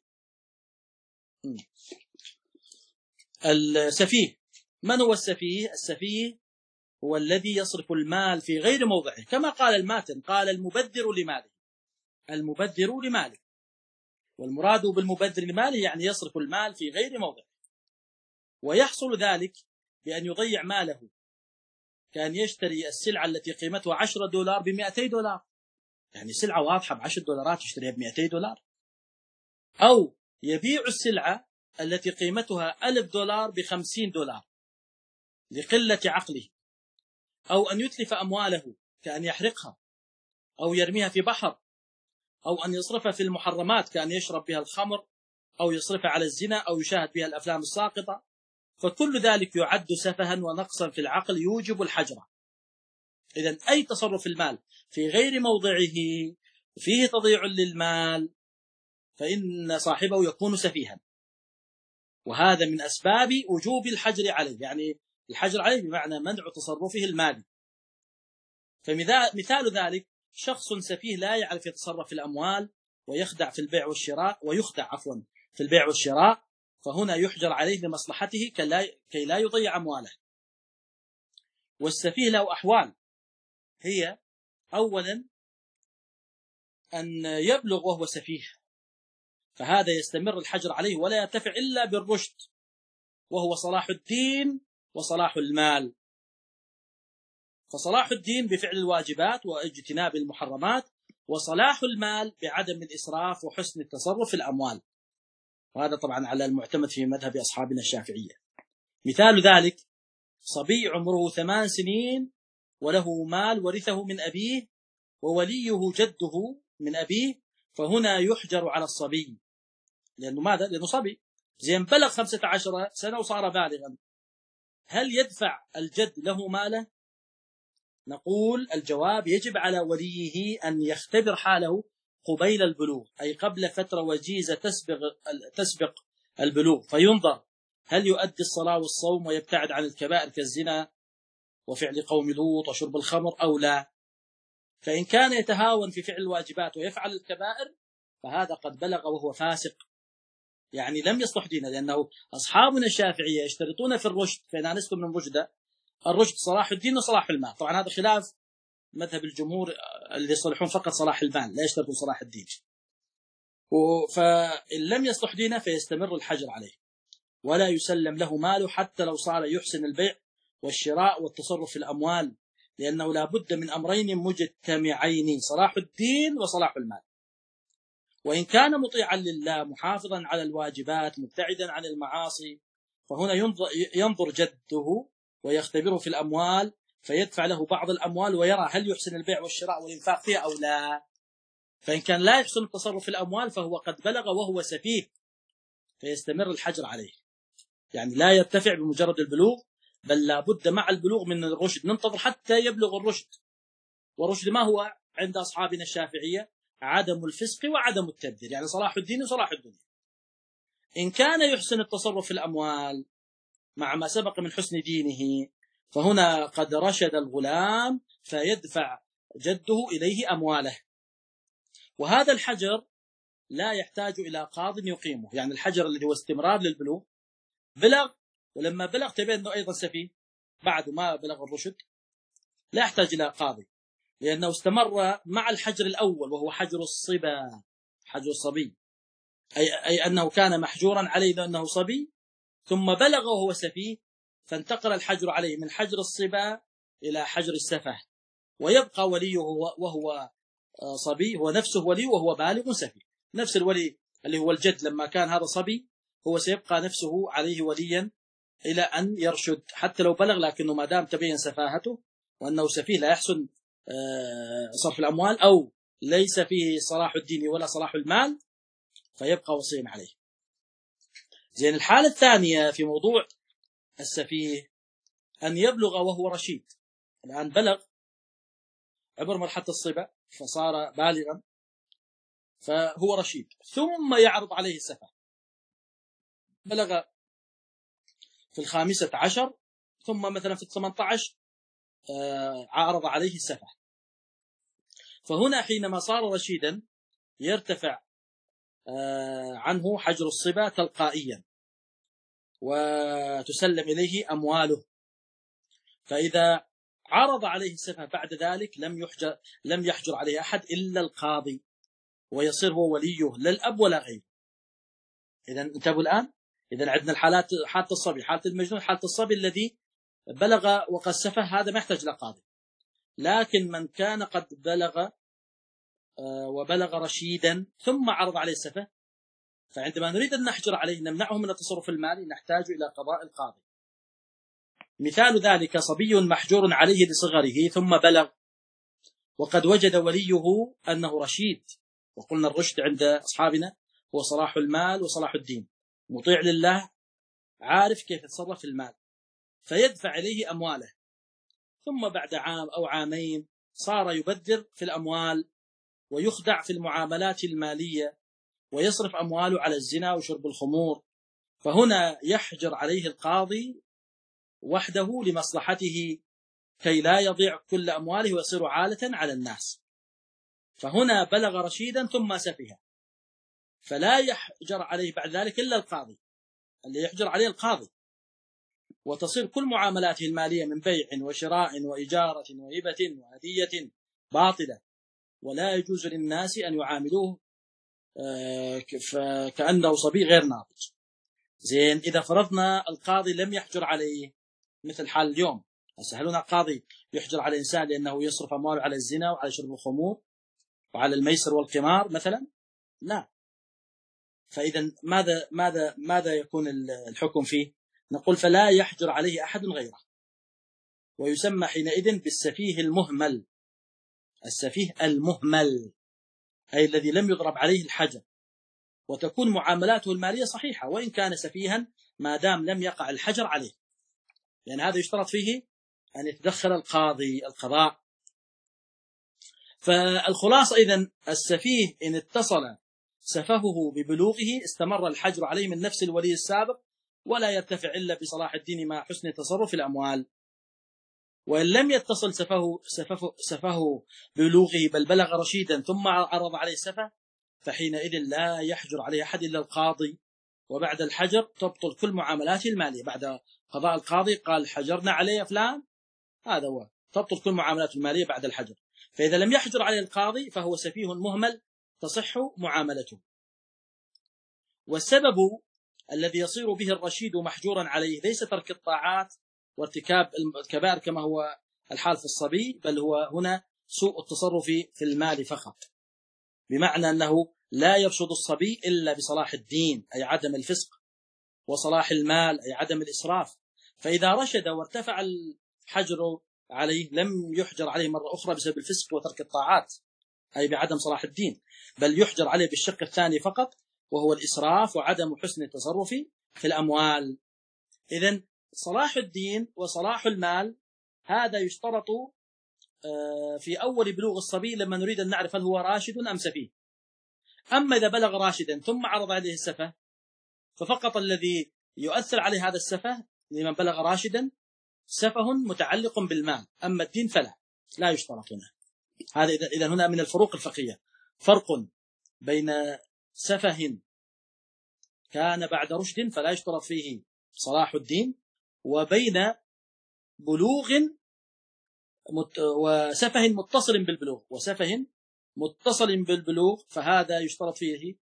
S1: السفيه. من هو السفيه؟ السفيه هو الذي يصرف المال في غير موضعه، كما قال الماتن، قال المبذر لماله. المبذر لماله، والمراد بالمبذر لماله يعني يصرف المال في غير موضعه. ويحصل ذلك بأن يضيع ماله، كان يشتري السلعة التي قيمتها عشرة دولار بمئتي دولار، يعني سلعة واضحة بعشر دولارات يشتريها بمئتي دولار. أو يبيع السلعة التي قيمتها ألف دولار بخمسين دولار لقلة عقله. أو أن يتلف أمواله كأن يحرقها أو يرميها في بحر، أو أن يصرفها في المحرمات كأن يشرب بها الخمر أو يصرفها على الزنا أو يشاهد بها الأفلام الساقطة. فكل ذلك يعد سفها ونقصا في العقل يوجب الحجر. إذن أي تصرف المال في غير موضعه فيه تضييع للمال فإن صاحبه يكون سفيها، وهذا من أسباب وجوب الحجر عليه، يعني الحجر عليه بمعنى منع تصرفه المالي. فمثال ذلك شخص سفيه لا يعرف يتصرف في الأموال ويخدع في البيع والشراء ويخدع عفوا في البيع والشراء، فهنا يحجر عليه لمصلحته كي لا يضيع أمواله. والسفيه له أحوال، هي أولا أن يبلغ وهو سفيه، فهذا يستمر الحجر عليه ولا يرتفع إلا بالرشد، وهو صلاح الدين وصلاح المال. فصلاح الدين بفعل الواجبات واجتناب المحرمات، وصلاح المال بعدم الإسراف وحسن التصرف في الأموال، وهذا طبعا على المعتمد في مذهب أصحابنا الشافعية. مثال ذلك صبي عمره ثمان سنين وله مال ورثه من أبيه ووليه جده من أبيه، فهنا يحجر على الصبي. لأنه ماذا؟ لأنه صبي، زين بلغ خمسة عشر سنة وصار بالغا، هل يدفع الجد له ماله؟ نقول الجواب يجب على وليه أن يختبر حاله قبيل البلوغ، أي قبل فترة وجيزة تسبق تسبق البلوغ، فينظر هل يؤدي الصلاة والصوم ويبتعد عن الكبائر كالزنا وفعل قوم لوط وشرب الخمر أو لا. فإن كان يتهاون في فعل الواجبات ويفعل الكبائر فهذا قد بلغ وهو فاسق، يعني لم يصلح دينا، لأنه أصحابنا الشافعية يشترطون في الرشد، فإن أنستم من رشد الرشد صلاح الدين وصلاح المال. طبعا هذا خلاف مذهب الجمهور اللي يصلحون فقط صلاح المال، لا يشترطون صلاح الدين. فإن لم يصلح دينه فيستمر الحجر عليه ولا يسلم له ماله حتى لو صار يحسن البيع والشراء والتصرف في الأموال، لأنه لا بد من أمرين مجتمعين، صلاح الدين وصلاح المال. وإن كان مطيعا لله محافظا على الواجبات مبتعدا عن المعاصي، فهنا ينظر جده ويختبره في الأموال فيدفع له بعض الأموال ويرى هل يحسن البيع والشراء والإنفاق فيها أو لا. فإن كان لا يحسن التصرف في الأموال فهو قد بلغ وهو سفيه فيستمر الحجر عليه، يعني لا يرتفع بمجرد البلوغ، بل لا بد مع البلوغ من الرشد، ننتظر حتى يبلغ الرشد. والرشد ما هو عند أصحابنا الشافعية؟ عدم الفسق وعدم التبذير، يعني صلاح الدين وصلاح الدنيا. إن كان يحسن التصرف في الأموال مع ما سبق من حسن دينه فهنا قد رشد الغلام فيدفع جده إليه أمواله. وهذا الحجر لا يحتاج إلى قاض يقيمه، يعني الحجر الذي هو استمرار للبلوغ بلغ، ولما بلغ تبين أنه أيضا سفيه بعد ما بلغ الرشد لا يحتاج إلى قاضي، لأنه استمر مع الحجر الأول وهو حجر الصبا، حجر الصبي، أي, أي أنه كان محجورا عليه لأنه صبي ثم بلغ وهو سفيه، فانتقل الحجر عليه من حجر الصبا إلى حجر السفه، ويبقى وليه وهو صبي هو نفسه ولي وهو بالغ سفيه. نفس الولي اللي هو الجد لما كان هذا صبي هو سيبقى نفسه عليه وليا إلى أن يرشد، حتى لو بلغ، لكنه ما دام تبين سفاهته وأنه سفيه لا يحسن صرف الأموال أو ليس فيه صلاح الدين ولا صلاح المال فيبقى وصيا عليه. زين، الحالة الثانية في موضوع السفيه أن يبلغ وهو رشيد. الآن بلغ عبر مرحلة الصبا فصار بالغا فهو رشيد، ثم يعرض عليه السفه. بلغ في الخامسة عشر ثم مثلا في الثمانية عشر عارض عليه السفه. فهنا حينما صار رشيدا يرتفع عنه حجر الصبا تلقائيا وتسلم إليه أمواله. فإذا عرض عليه السفه بعد ذلك لم يحجر لم يحجر عليه أحد إلا القاضي، ويصير هو وليه لا الأب ولا غيره. إذا انتبهوا الآن. إذا عندنا الحالات، حالة الصبي، حالة المجنون، حالة الصبي الذي بلغ وقد سفه، هذا ما يحتاج لقاضي. لكن من كان قد بلغ وبلغ رشيدا ثم عرض عليه السفه، فعندما نريد أن نحجر عليه نمنعه من التصرف المالي نحتاج إلى قضاء القاضي. مثال ذلك صبي محجور عليه لصغره ثم بلغ وقد وجد وليه أنه رشيد، وقلنا الرشد عند أصحابنا هو صلاح المال وصلاح الدين، مطيع لله عارف كيف يتصرف في المال، فيدفع إليه أمواله، ثم بعد عام أو عامين صار يبذر في الأموال ويخدع في المعاملات المالية ويصرف أمواله على الزنا وشرب الخمور. فهنا يحجر عليه القاضي وحده لمصلحته كي لا يضيع كل أمواله ويصير عالة على الناس. فهنا بلغ رشيدا ثم سفه، فلا يحجر عليه بعد ذلك إلا القاضي، اللي يحجر عليه القاضي، وتصير كل معاملاته المالية من بيع وشراء وإجارة وهبة وهدية باطلة، ولا يجوز للناس أن يعاملوه كأنه صبي غير ناضج. زين، إذا فرضنا القاضي لم يحجر عليه مثل حال اليوم، هل هنا قاضي يحجر على الإنسان لأنه يصرف أمواله على الزنا وعلى شرب الخمور وعلى الميسر والقمار مثلا؟ لا. فإذا ماذا ماذا ماذا يكون الحكم فيه؟ نقول فلا يحجر عليه أحد غيره، ويسمى حينئذ بالسفيه المهمل. السفيه المهمل أي الذي لم يضرب عليه الحجر، وتكون معاملاته المالية صحيحة وإن كان سفيها ما دام لم يقع الحجر عليه، لأن يعني هذا يشترط فيه أن يتدخل القاضي القضاء. فالخلاصة إذن السفيه إن اتصل سفهه ببلوغه استمر الحجر عليه من نفس الولي السابق، ولا يرتفع إلا بصلاح الدين مع حسن تصرف الأموال. وإن لم يتصل سفهه, سفهه, سفهه ببلوغه بل بلغ رشيدا ثم عرض عليه السفه، فحينئذ لا يحجر عليه أحد إلا القاضي، وبعد الحجر تبطل كل معاملاته المالية. بعد قضاء القاضي قال حجرنا عليه فلان، هذا هو، تبطل كل معاملاته المالية بعد الحجر. فإذا لم يحجر عليه القاضي فهو سفيه مهمل تصح معاملته. والسبب الذي يصير به الرشيد محجورا عليه ليس ترك الطاعات وارتكاب الكبائر كما هو الحال في الصبي، بل هو هنا سوء التصرف في المال فقط، بمعنى أنه لا يرشد الصبي إلا بصلاح الدين أي عدم الفسق، وصلاح المال أي عدم الإسراف. فإذا رشد وارتفع الحجر عليه لم يحجر عليه مرة أخرى بسبب الفسق وترك الطاعات أي بعدم صلاح الدين، بل يحجر عليه بالشق الثاني فقط وهو الإسراف وعدم حسن التصرف في الأموال. إذن صلاح الدين وصلاح المال هذا يشترط في أول بلوغ الصبي لما نريد أن نعرف هل هو راشد أم سفيه. أما إذا بلغ راشدا ثم عرض عليه السفه ففقط الذي يؤثر عليه هذا السفه لمن بلغ راشدا سفه متعلق بالمال، أما الدين فلا لا يشترط هنا. هذا إذا هنا من الفروق الفقهية فرق بين سفه كان بعد رشد فلا يشترط فيه صلاح الدين، وبين بلوغ مت وسفه متصل بالبلوغ وسفه متصل بالبلوغ فهذا يشترط فيه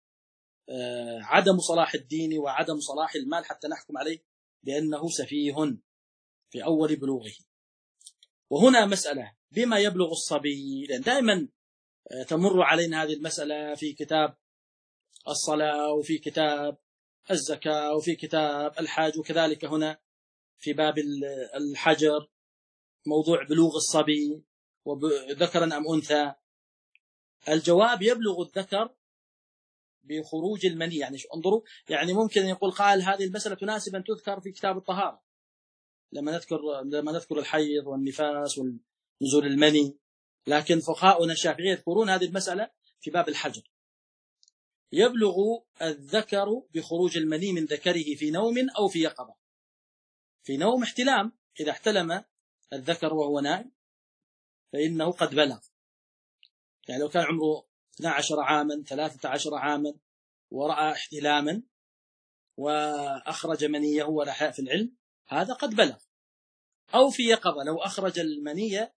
S1: عدم صلاح الدين وعدم صلاح المال حتى نحكم عليه بأنه سفيه في أول بلوغه. وهنا مسألة بما يبلغ الصبي، لأن دائما تمر علينا هذه المسألة في كتاب الصلاة وفي كتاب الزكاة وفي كتاب الحج، وكذلك هنا في باب الحجر موضوع بلوغ الصبي وذكرا أم أنثى. الجواب يبلغ الذكر بخروج المني. يعني انظروا، يعني ممكن يقول قال هذه المسألة تناسب أن تذكر في كتاب الطهارة لما نذكر لما نذكر الحيض والنفاس ونزول المني، لكن فقهاؤنا الشافعية يذكرون هذه المسألة في باب الحجر. يبلغ الذكر بخروج المني من ذكره في نوم أو في يقظة. في نوم احتلام، إذا احتلم الذكر وهو نائم فإنه قد بلغ. يعني لو كان عمره اثنا عشر عاما ثلاثة عشر عاما ورأى احتلاما وأخرج منيه ولا حياء في العلم، هذا قد بلغ. أو في يقظة لو أخرج المنية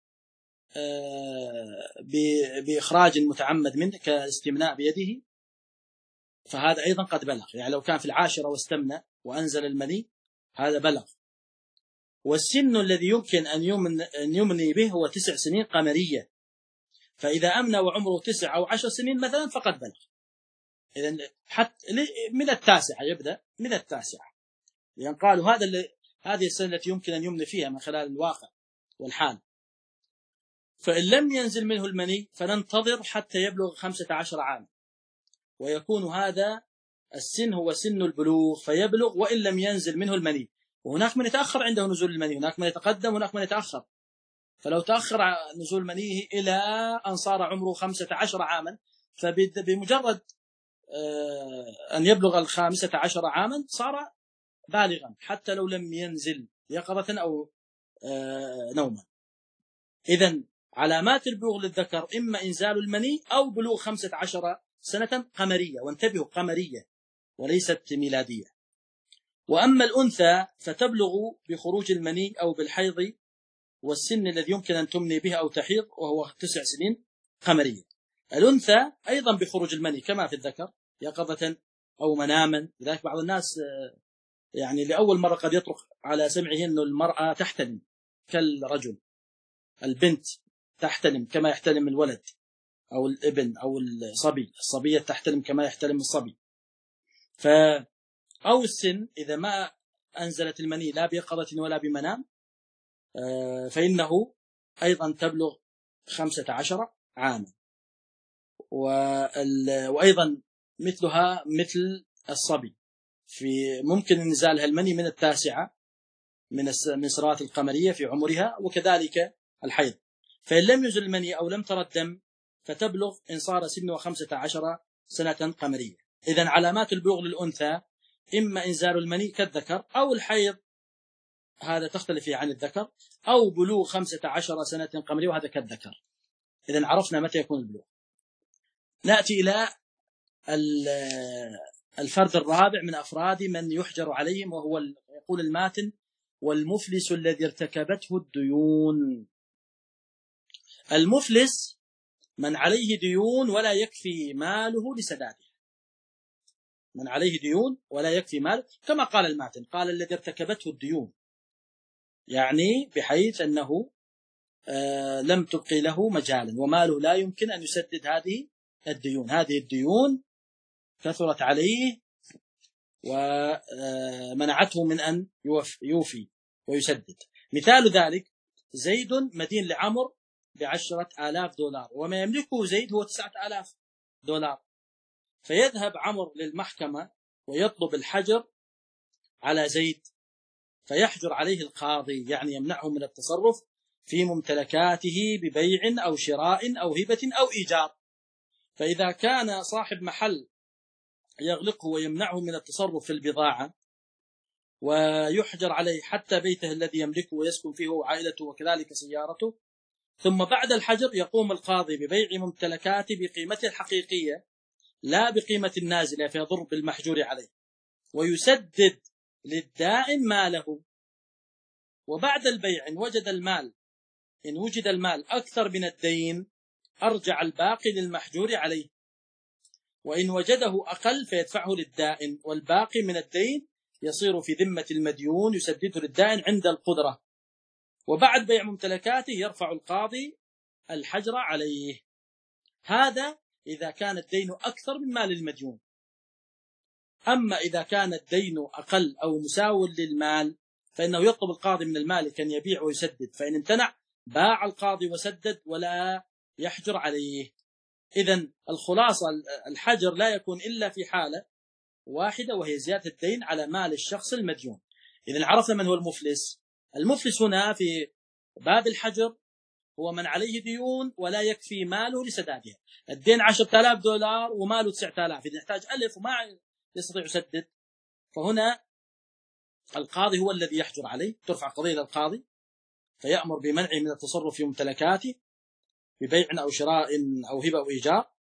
S1: بإخراج متعمد منه كاستمناء بيده فهذا أيضا قد بلغ. يعني لو كان في العاشرة واستمنى وأنزل المني هذا بلغ. والسن الذي يمكن أن يمني به هو تسع سنين قمرية، فإذا أمنى وعمره تسع أو عشر سنين مثلا فقد بلغ. إذن حتى من التاسعة يبدأ، من التاسعة، لأن قالوا هذا اللي هذه السنة التي يمكن أن يمني فيها من خلال الواقع والحال. فإن لم ينزل منه المني فننتظر حتى يبلغ خمسة عشر عاما، ويكون هذا السن هو سن البلوغ فيبلغ وإن لم ينزل منه المني. وهناك من يتأخر عنده نزول المني، هناك من يتقدم وهناك من يتأخر. فلو تأخر نزول منيه إلى أن صار عمره خمسة عشر عاما فبمجرد أن يبلغ الخامسة عشر عاما صار بالغا حتى لو لم ينزل يقظة أو نوما. إذن علامات البلوغ للذكر إما إنزال المني أو بلوغ خمسة عشر سنة قمرية، وانتبهوا قمرية وليست ميلادية. وأما الأنثى فتبلغ بخروج المني أو بالحيض والسن الذي يمكن أن تمني به أو تحيض وهو تسع سنين قمرية. الأنثى أيضا بخروج المني كما في الذكر يقظة أو مناما. لذلك بعض الناس يعني لأول مرة قد يطرق على سمعه أن المرأة تحتلم كالرجل، البنت تحتلم كما يحتلم الولد أو الابن أو الصبي، الصبية تحتلم كما يحتلم الصبي. ف أو السن إذا ما أنزلت المني لا بيقظة ولا بمنام فإنه أيضا تبلغ خمسة عشر عاما. وأيضا مثلها مثل الصبي في ممكن إنزالها المني من التاسعة من السنوات القمرية في عمرها، وكذلك الحيض. فإن لم ينزل المني أو لم ترى الدم فتبلغ إن صار سنه خمسة عشر سنة قمرية. إذن علامات البلوغ للأنثى إما إنزال المني كالذكر أو الحيض، هذا تختلف عن الذكر، أو بلوغ خمسة عشر سنة قمرية وهذا كالذكر. إذن عرفنا متى يكون البلوغ. نأتي إلى الفرد الرابع من أفراد من يحجر عليهم، وهو يقول الماتن والمفلس الذي ارتكبته الديون. المفلس من عليه ديون ولا يكفي ماله لسداده، من عليه ديون ولا يكفي ماله، كما قال الماتن قال الذي ارتكبته الديون، يعني بحيث أنه آه لم تبقي له مجالا وماله لا يمكن أن يسدد هذه الديون. هذه الديون كثرت عليه ومنعته من أن يوفي ويسدد. مثال ذلك زيد مدين لعمر بعشرة آلاف دولار وما يملكه زيد هو تسعة آلاف دولار، فيذهب عمر للمحكمة ويطلب الحجر على زيد، فيحجر عليه القاضي، يعني يمنعه من التصرف في ممتلكاته ببيع أو شراء أو هبة أو إيجار. فإذا كان صاحب محل يغلقه ويمنعه من التصرف في البضاعة ويحجر عليه حتى بيته الذي يملكه ويسكن فيه وعائلته وكذلك سيارته، ثم بعد الحجر يقوم القاضي ببيع ممتلكاته بقيمته الحقيقية لا بقيمة النازلة فيضر بالمحجور عليه، ويسدد للدائن ماله. وبعد البيع إن وجد المال إن وجد المال أكثر من الدين أرجع الباقي للمحجور عليه، وإن وجده أقل فيدفعه للدائن، والباقي من الدين يصير في ذمة المديون يسدده للدائن عند القدرة. وبعد بيع ممتلكاته يرفع القاضي الحجر عليه. هذا إذا كان الدين أكثر من مال المديون. أما إذا كان الدين أقل أو مساو للمال فإنه يطلب القاضي من المالك أن يبيع ويسدد، فإن امتنع باع القاضي وسدد ولا يحجر عليه. إذن الخلاصة الحجر لا يكون إلا في حالة واحدة، وهي زيادة الدين على مال الشخص المديون. إذن عرفنا من هو المفلس. المفلس هنا في باب الحجر هو من عليه ديون ولا يكفي ماله لسدادها. الدين عشرة آلاف دولار وماله تسعة آلاف، إذا يحتاج ألف وما يستطيع يسدد فهنا القاضي هو الذي يحجر عليه، ترفع قضية للقاضي فيأمر بمنعه من التصرف في ممتلكاته ببيع أو شراء أو هبة أو إيجار،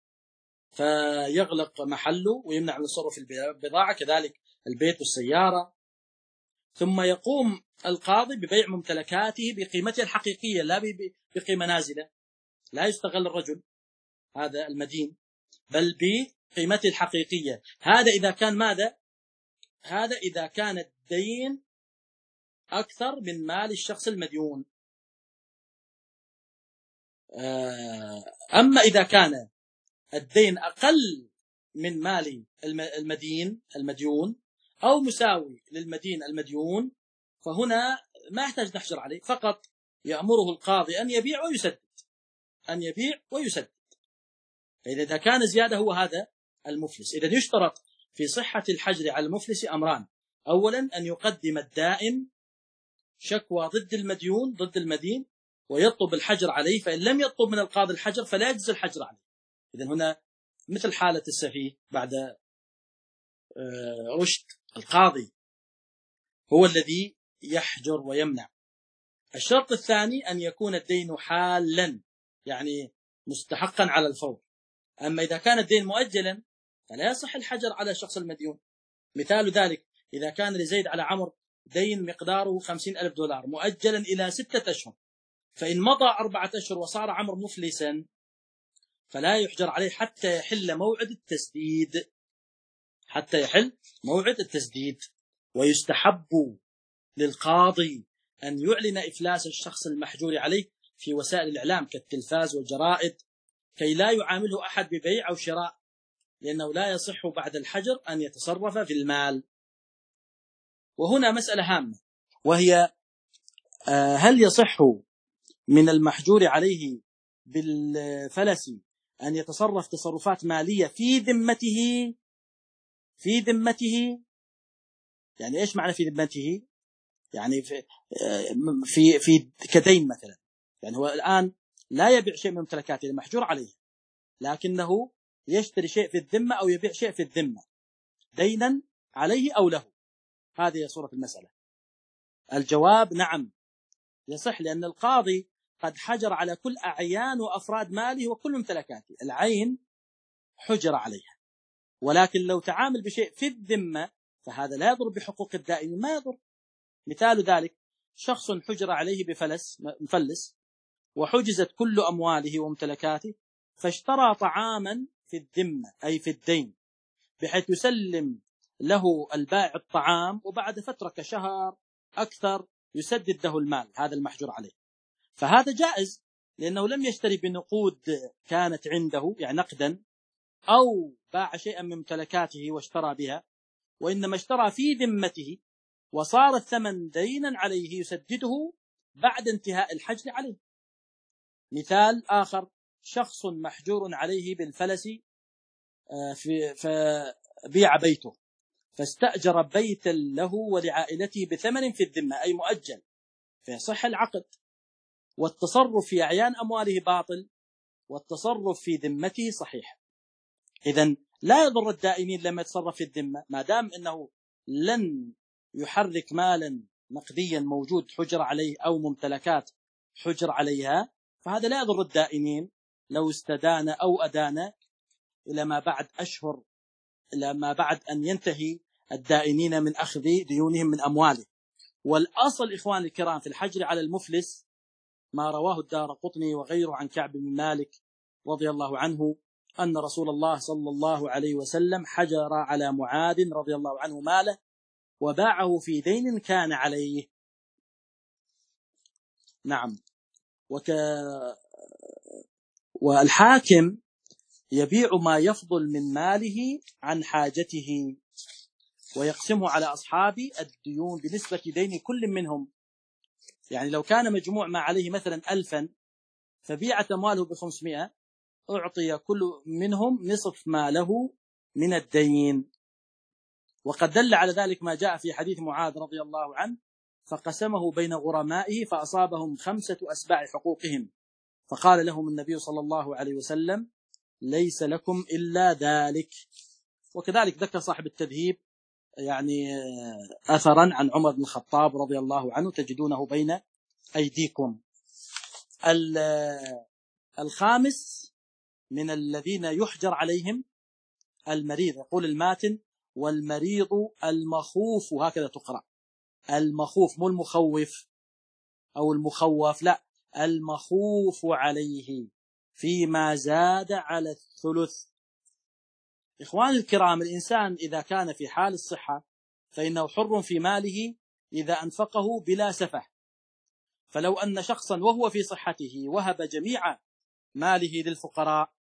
S1: فيغلق محله ويمنع من التصرف في البضاعة، كذلك البيت والسيارة. ثم يقوم القاضي ببيع ممتلكاته بقيمتها الحقيقية لا بقيمة نازلة، لا يستغل الرجل هذا المدين بل بقيمته الحقيقية. هذا إذا كان ماذا؟ هذا إذا كان الدين أكثر من مال الشخص المديون. أما إذا كان الدين أقل من مال المدين المديون أو مساوي للمدين المديون فهنا ما يحتاج نحجر عليه، فقط يأمره القاضي أن يبيع ويسدد، أن يبيع ويسدد. فإذا كان زيادة هو هذا المفلس. إذا يشترط في صحة الحجر على المفلس أمران: أولا أن يقدم الدائن شكوى ضد المديون ضد المدين ويطلب الحجر عليه، فإن لم يطلب من القاضي الحجر فلا يجوز الحجر عليه. إذن هنا مثل حالة السفيه بعد رشد، القاضي هو الذي يحجر ويمنع. الشرط الثاني أن يكون الدين حالا، يعني مستحقا على الفور. أما إذا كان الدين مؤجلا فلا يصح الحجر على الشخص المديون. مثال ذلك إذا كان لزيد على عمرو دين مقداره خمسين ألف دولار مؤجلا إلى ستة أشهر، فإن مضى أربعة أشهر وصار عمرو مفلسا فلا يحجر عليه حتى يحل موعد التسديد، حتى يحل موعد التسديد. ويستحب للقاضي أن يعلن إفلاس الشخص المحجور عليه في وسائل الإعلام كالتلفاز والجرائد كي لا يعامله أحد ببيع أو شراء، لأنه لا يصح بعد الحجر أن يتصرف في المال. وهنا مسألة هامة، وهي هل يصح من المحجور عليه بالفلس أن يتصرف تصرفات مالية في ذمته؟ في ذمته يعني إيش معنى في ذمته؟ يعني في في, في كدين مثلا، يعني هو الآن لا يبيع شيء من ممتلكاته المحجور عليه، لكنه يشتري شيء في الذمة أو يبيع شيء في الذمة دينا عليه أو له. هذه صورة المسألة. الجواب نعم يصح، لأن القاضي قد حجر على كل أعيان وأفراد ماله وكل ممتلكاته، العين حجر عليها. ولكن لو تعامل بشيء في الذمة فهذا لا يضر بحقوق الدائن، ما يضر. مثال ذلك شخص حجر عليه بفلس مفلس وحجزت كل أمواله وممتلكاته، فاشترى طعاما في الذمة أي في الدين، بحيث يسلم له البائع الطعام وبعد فترة كشهر أكثر يسدد له المال هذا المحجور عليه، فهذا جائز لأنه لم يشتري بنقود كانت عنده يعني نقدا أو باع شيئا من ممتلكاته واشترى بها، وإنما اشترى في ذمته وصار الثمن دينا عليه يسدده بعد انتهاء الحجر عليه. مثال آخر شخص محجور عليه بالفلس فبيع بيته فاستأجر بيتا له ولعائلته بثمن في الذمة أي مؤجل، فيصح العقد، والتصرف في أعيان أمواله باطل والتصرف في ذمته صحيح. إذن لا يضر الدائنين لما يتصرف في الذمة ما دام أنه لن يحرك مالا نقديا موجود حجر عليه أو ممتلكات حجر عليها، فهذا لا يضر الدائنين لو استدان أو أدان إلى ما بعد أشهر، إلى ما بعد أن ينتهي الدائنين من أخذ ديونهم من أمواله. والأصل إخوان الكرام في الحجر على المفلس ما رواه الدارقطني وغيره عن كعب بن مالك رضي الله عنه أن رسول الله صلى الله عليه وسلم حجر على معاذ رضي الله عنه ماله وباعه في دين كان عليه. نعم. وك والحاكم يبيع ما يفضل من ماله عن حاجته ويقسمه على أصحاب الديون بنسبة دين كل منهم. يعني لو كان مجموع ما عليه مثلا ألفا فبيعت أمواله بخمسمائة، أعطي كل منهم نصف ما له من الدين. وقد دل على ذلك ما جاء في حديث معاذ رضي الله عنه: فقسمه بين غرمائه فأصابهم خمسة أسباع حقوقهم، فقال لهم النبي صلى الله عليه وسلم: ليس لكم إلا ذلك. وكذلك ذكر صاحب التذهيب يعني أثرا عن عمر بن الخطاب رضي الله عنه تجدونه بين أيديكم. الخامس من الذين يحجر عليهم المريض. يقول الماتن: والمريض المخوف، هكذا تقرأ، المخوف مو المخوف أو المخوف، لا، المخوف عليه فيما زاد على الثلث. إخواني الكرام، الإنسان إذا كان في حال الصحة فإنه حر في ماله إذا أنفقه بلا سفه. فلو أن شخصا وهو في صحته وهب جميع ماله للفقراء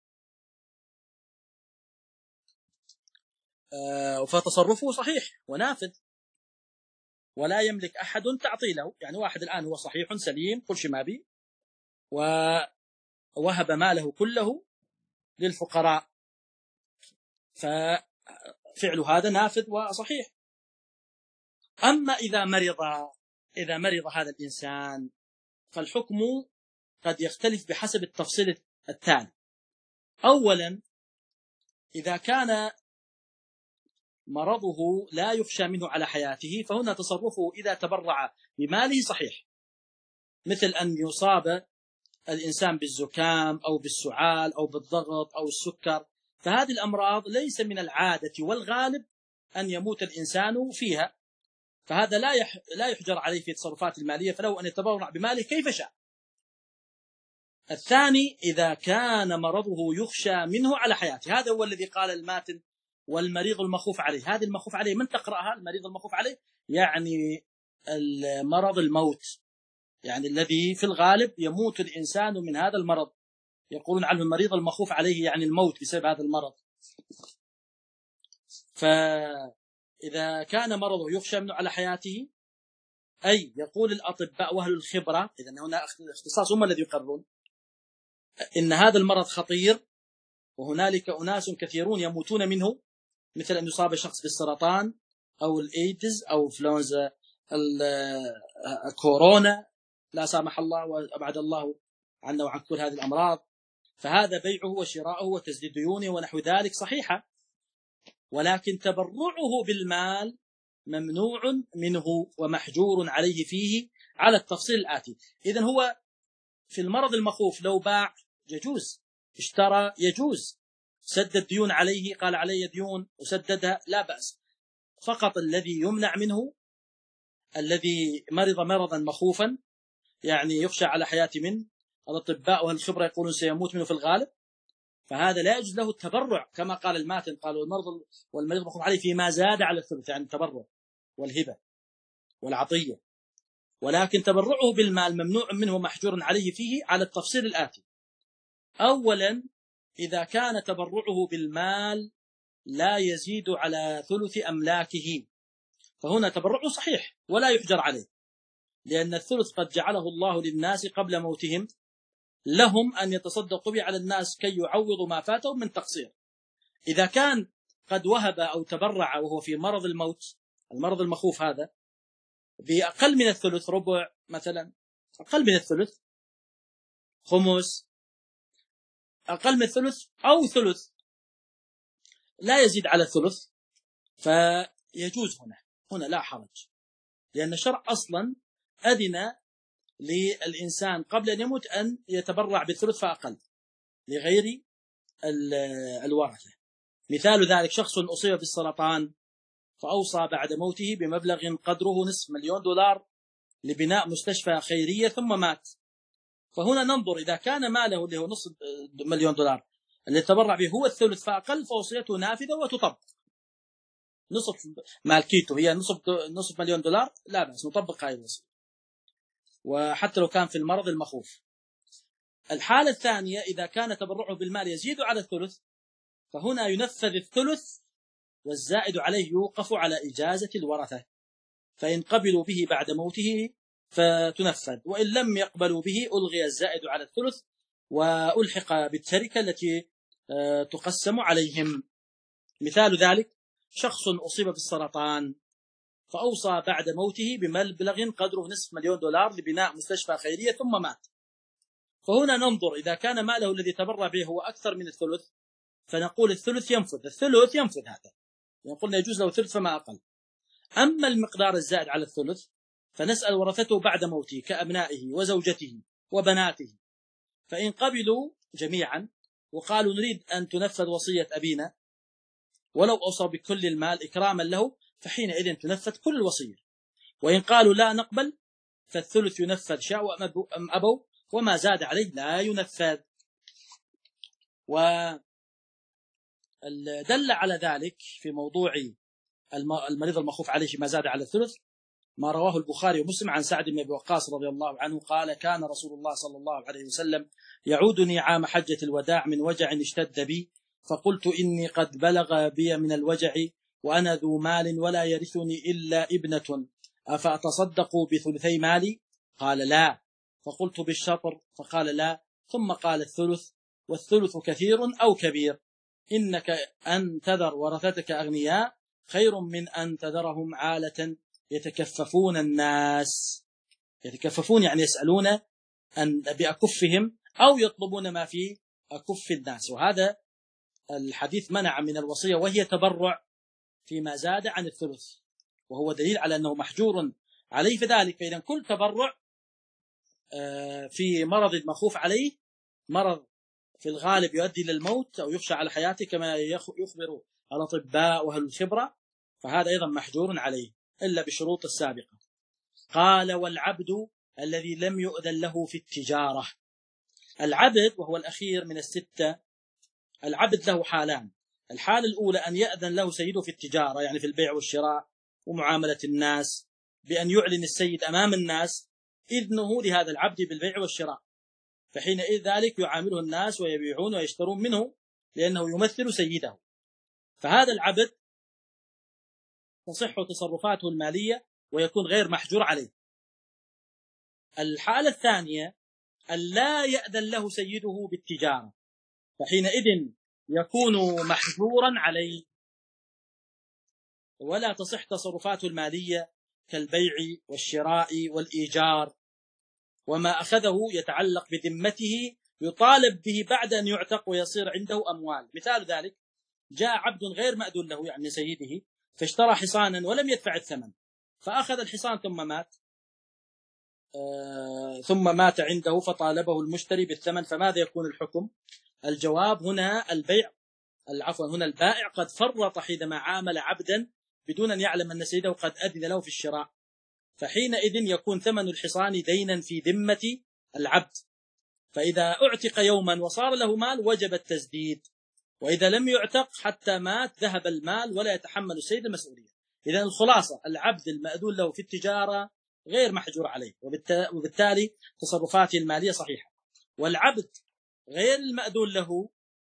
S1: فتصرفه صحيح ونافذ ولا يملك أحد تعطي له. يعني واحد الآن هو صحيح سليم كل شيء ما بي ووهب ماله كله للفقراء، ففعل هذا نافذ وصحيح. أما إذا مرض إذا مرض هذا الإنسان فالحكم قد يختلف بحسب التفصيل التالي. أولا، إذا كان مرضه لا يخشى منه على حياته فهنا تصرفه إذا تبرع بماله صحيح، مثل أن يصاب الإنسان بالزكام أو بالسعال أو بالضغط أو السكر، فهذه الأمراض ليس من العادة والغالب أن يموت الإنسان فيها، فهذا لا لا يحجر عليه في التصرفات المالية، فله أن يتبرع بماله كيف شاء. الثاني، إذا كان مرضه يخشى منه على حياته، هذا هو الذي قال الماتن: والمريض المخوف عليه. هذه المخوف عليه من تقرأها؟ المريض المخوف عليه يعني المرض الموت، يعني الذي في الغالب يموت الإنسان من هذا المرض، يقولون عنه المريض المخوف عليه يعني الموت بسبب هذا المرض. فإذا كان مرضه يخشى منه على حياته، أي يقول الأطباء وأهل الخبرة، إذن هنا اختصاص هم الذي يقررون إن هذا المرض خطير وهنالك أناس كثيرون يموتون منه، مثل أن يصاب شخص بالسرطان أو الإيدز أو إنفلونزا الكورونا لا سامح الله وأبعد الله عنا وعن كل هذه الأمراض، فهذا بيعه وشراؤه وتسديد ديونه ونحو ذلك صحيحة، ولكن تبرعه بالمال ممنوع منه ومحجور عليه فيه على التفصيل الآتي. إذن هو في المرض المخوف لو باع يجوز، اشترى يجوز، سدد ديون عليه، قال علي ديون وسددها لا بأس. فقط الذي يمنع منه الذي مرض مرضا مخوفا يعني يخشى على حياته منه، الأطباء والخبرة يقولون سيموت منه في الغالب، فهذا لا يجوز له التبرع كما قال الماتن، قالوا المرض والمريض مخوف عليه فيما زاد على الثلث، يعني التبرع والهبة والعطية، ولكن تبرعه بالمال ممنوع منه محجور عليه فيه على التفصيل الآتي. أولا، إذا كان تبرعه بالمال لا يزيد على ثلث أملاكه فهنا تبرعه صحيح ولا يحجر عليه، لأن الثلث قد جعله الله للناس قبل موتهم لهم أن يتصدقوا به على الناس كي يعوضوا ما فاتهم من تقصير. إذا كان قد وهب أو تبرع وهو في مرض الموت، المرض المخوف هذا، بأقل من الثلث، ربع مثلا، أقل من الثلث، خمس، أقل من الثلث أو ثلث، لا يزيد على الثلث، فيجوز هنا هنا لا حرج، لأن الشرع أصلا أذن للإنسان قبل أن يموت أن يتبرع بالثلث فأقل لغير الورثة. مثال ذلك شخص أصيب بالسرطان فأوصى بعد موته بمبلغ قدره نصف مليون دولار لبناء مستشفى خيرية ثم مات، فهنا ننظر إذا كان ماله اللي هو نصف مليون دولار اللي تبرع به هو الثلث فأقل فوصيته نافذة وتطبق. نصف مالكيته هي نصف نصف مليون دولار لا بأس نطبق هذه الوصية، وحتى لو كان في المرض المخوف. الحالة الثانية إذا كان تبرعه بالمال يزيد على الثلث، فهنا ينفذ الثلث والزائد عليه يوقف على إجازة الورثة، فإن قبلوا به بعد موته فتنفذ، وإن لم يقبلوا به ألغي الزائد على الثلث وألحق بالتركة التي تقسم عليهم. مثال ذلك شخص أصيب بالسرطان فأوصى بعد موته بمبلغ قدره نصف مليون دولار لبناء مستشفى خيرية ثم مات، فهنا ننظر إذا كان ماله الذي تبرع به هو أكثر من الثلث فنقول الثلث ينفذ، الثلث ينفذ هذا، قلنا يجوز له ثلث فما أقل. أما المقدار الزائد على الثلث فنسأل ورثته بعد موته كأبنائه وزوجته وبناته، فإن قبلوا جميعا وقالوا نريد أن تنفذ وصية أبينا ولو أوصى بكل المال إكراما له فحينئذ تنفذ كل الوصية، وإن قالوا لا نقبل فالثلث ينفذ شاءوا أم أبوا، وما زاد عليه لا ينفذ. ودل على ذلك في موضوع المريض المخوف عليه ما زاد على الثلث ما رواه البخاري ومسلم عن سعد بن أبي وقاص رضي الله عنه قال كان رسول الله صلى الله عليه وسلم يعودني عام حجة الوداع من وجع اشتد بي، فقلت إني قد بلغ بي من الوجع وأنا ذو مال ولا يرثني إلا ابنة، أفأتصدق بثلثي مالي؟ قال لا، فقلت بالشطر، فقال لا، ثم قال الثلث، والثلث كثير أو كبير، إنك أن تذر ورثتك أغنياء خير من أن تذرهم عالة يتكففون الناس. يتكففون يعني يسألون أن بأكفهم أو يطلبون ما في أكف الناس، وهذا الحديث منع من الوصية وهي تبرع فيما زاد عن الثلث، وهو دليل على أنه محجور عليه في ذلك. فإذا كل تبرع في مرض مخوف عليه، مرض في الغالب يؤدي للموت أو يخشى على حياته كما يخبر الأطباء وأهل الخبرة، فهذا أيضا محجور عليه إلا بشروط السابقة. قال والعبد الذي لم يؤذن له في التجارة. العبد وهو الأخير من الستة، العبد له حالان، الحالة الأولى أن يأذن له سيده في التجارة يعني في البيع والشراء ومعاملة الناس، بأن يعلن السيد أمام الناس إذنه لهذا العبد بالبيع والشراء، فحينئذ ذلك يعامله الناس ويبيعون ويشترون منه لأنه يمثل سيده، فهذا العبد تصح تصرفاته المالية ويكون غير محجور عليه. الحالة الثانية أن لا يأذن له سيده بالتجارة، فحينئذ يكون محجورا عليه ولا تصح تصرفاته المالية كالبيع والشراء والإيجار، وما أخذه يتعلق بذمته يطالب به بعد أن يعتق ويصير عنده أموال. مثال ذلك جاء عبد غير مأذون له يعني سيده فاشترى حصانا ولم يدفع الثمن، فأخذ الحصان ثم مات آه ثم مات عنده فطالبه المشتري بالثمن، فماذا يكون الحكم؟ الجواب هنا البيع العفو هنا البائع قد فرط حينما عامل عبدا بدون أن يعلم أن سيده قد أذن له في الشراء، فحينئذ يكون ثمن الحصان دينا في ذمة العبد، فإذا أعتق يوما وصار له مال وجب التسديد، وإذا لم يعتق حتى مات ذهب المال ولا يتحمل السيد المسؤولية. إذن الخلاصة العبد المأذون له في التجارة غير محجور عليه وبالتالي تصرفاته المالية صحيحة، والعبد غير المأذون له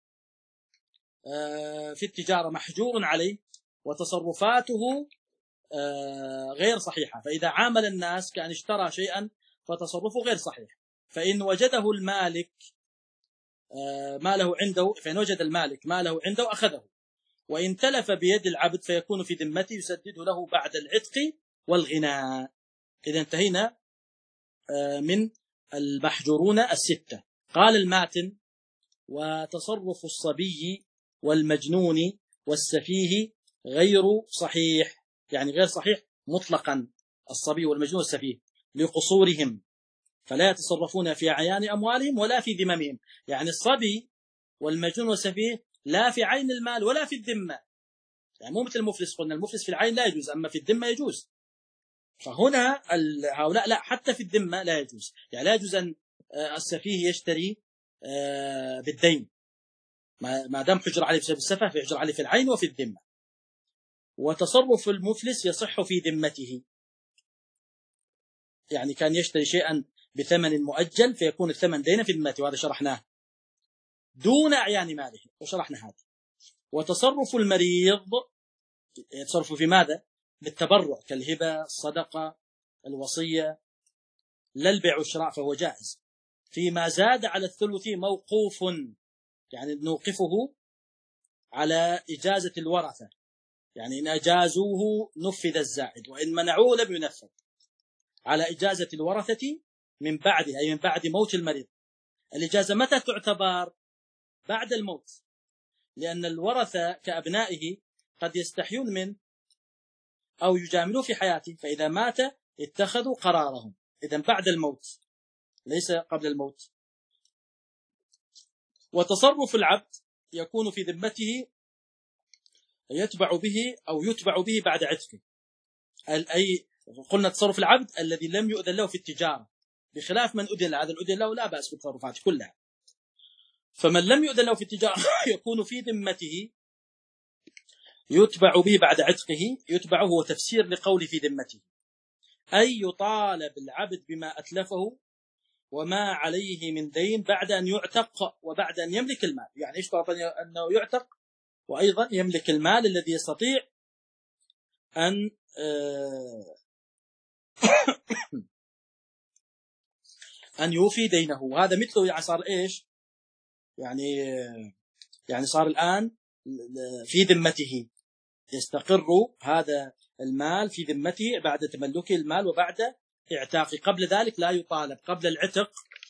S1: في التجارة محجور عليه وتصرفاته غير صحيحة، فإذا عامل الناس كأن اشترى شيئا فتصرفه غير صحيح، فإن وجده المالك ما له عنده فإن وجد المالك ما له عنده أخذه، وإن تلف بيد العبد فيكون في ذمته يسدده له بعد العتق والغناء. إذا انتهينا من المحجورون الستة. قال الماتن وتصرف الصبي والمجنون والسفيه غير صحيح، يعني غير صحيح مطلقا الصبي والمجنون والسفيه لقصورهم، فلا يتصرفون في أعيان أموالهم ولا في ذممهم، يعني الصبي والمجنون والسفيه لا في عين المال ولا في الذمة، يعني مو مثل المفلس، قلنا المفلس في العين لا يجوز أما في الذمة يجوز، فهنا هؤلاء لا حتى في الذمة لا يجوز، يعني لا يجوز أن السفيه يشتري بالدين ما دام حجر عليه بسبب السفه فيحجر عليه في العين وفي الذمة. وتصرف المفلس يصح في ذمته، يعني كان يشتري شيئا بثمن مؤجل فيكون الثمن دينا في ذمته، وهذا شرحناه، دون أعيان ماله، وشرحنا هذا. وتصرف المريض يتصرف في ماذا؟ بالتبرع كالهبة، الصدقة، الوصية، لا البيع والشراء، فهو جائز. فيما زاد على الثلث موقوف، يعني نوقفه على إجازة الورثة، يعني إن أجازوه نفذ الزائد، وإن منعوه لم ينفذ، على إجازة الورثة من بعده، أي من بعد موت المريض. الإجازة متى تعتبر؟ بعد الموت، لأن الورثة كأبنائه قد يستحيون منه أو يجاملوه في حياته، فإذا مات اتخذوا قرارهم، إذن بعد الموت ليس قبل الموت. وتصرف العبد يكون في ذمته يتبع به أو يتبع به بعد عتقه، أي قلنا تصرف العبد الذي لم يؤذن له في التجارة، بخلاف من أذن له، هذا الأذن له لا بأس بالتصرفات كلها. فمن لم يؤذن له في التجارة يكون في ذمته يتبع به بعد عتقه. يتبعه هو تفسير لقول في ذمته، أي يطالب العبد بما أتلفه وما عليه من دين بعد أن يعتق وبعد أن يملك المال. يعني اشترط أنه يعتق وأيضا يملك المال الذي يستطيع أن أن يوفي دينه. وهذا مثله يعني صار إيش؟ يعني يعني صار الآن في ذمته، يستقر هذا المال في ذمته بعد تملكه المال وبعد اعتاقه. قبل ذلك لا يطالب، قبل العتق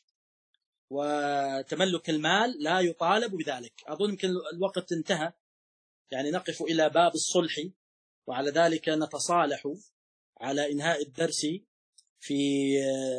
S1: وتملك المال لا يطالب بذلك. أظن يمكن الوقت انتهى، يعني نقف إلى باب الصلح، وعلى ذلك نتصالح على إنهاء الدرس في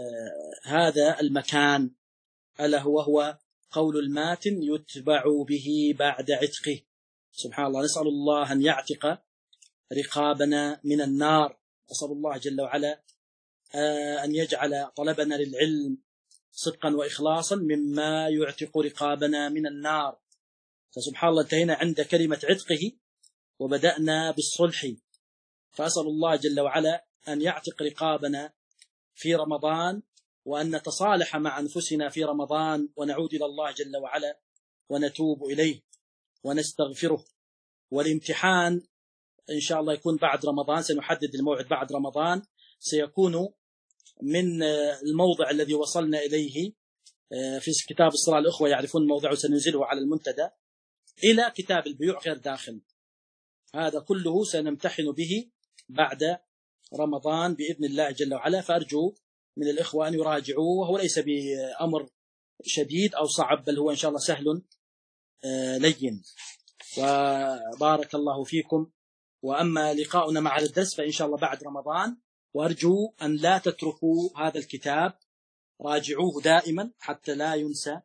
S1: هذا المكان، ألا هو هو قول الماتن يتبع به بعد عتقه. سبحان الله، نسأل الله أن يعتق رقابنا من النار. أسأل الله جل وعلا أن يجعل طلبنا للعلم صدقا وإخلاصا مما يعتق رقابنا من النار. فسبحان الله انتهينا عند كلمة عتقه وبدأنا بالصلح، فأسأل الله جل وعلا أن يعتق رقابنا في رمضان، وأن نتصالح مع أنفسنا في رمضان، ونعود إلى الله جل وعلا ونتوب إليه ونستغفره. والامتحان إن شاء الله يكون بعد رمضان، سنحدد الموعد بعد رمضان، سيكون من الموضع الذي وصلنا إليه في كتاب الصلاة، الأخوة يعرفون موضعه، سننزله على المنتدى، إلى كتاب البيوع غير داخل. هذا كله سنمتحن به بعد رمضان بإذن الله جل وعلا. فأرجو من الإخوة أن يراجعوه، وهو ليس بأمر شديد أو صعب، بل هو إن شاء الله سهل لين. وبارك الله فيكم. وأما لقاؤنا مع الدرس فإن شاء الله بعد رمضان، وأرجو أن لا تتركوا هذا الكتاب، راجعوه دائما حتى لا ينسى،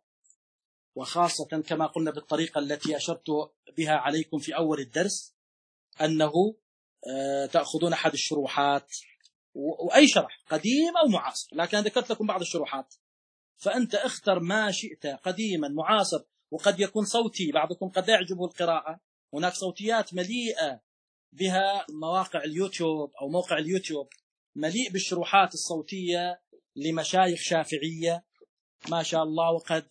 S1: وخاصة كما قلنا بالطريقة التي أشرت بها عليكم في أول الدرس، أنه تأخذون أحد الشروحات، وأي شرح قديم أو معاصر، لكن ذكرت لكم بعض الشروحات، فأنت اختر ما شئت قديما معاصر، وقد يكون صوتي، بعضكم قد لا يعجبه القراءة، هناك صوتيات مليئة بها مواقع اليوتيوب أو موقع اليوتيوب مليء بالشروحات الصوتية لمشايخ شافعية ما شاء الله، وقد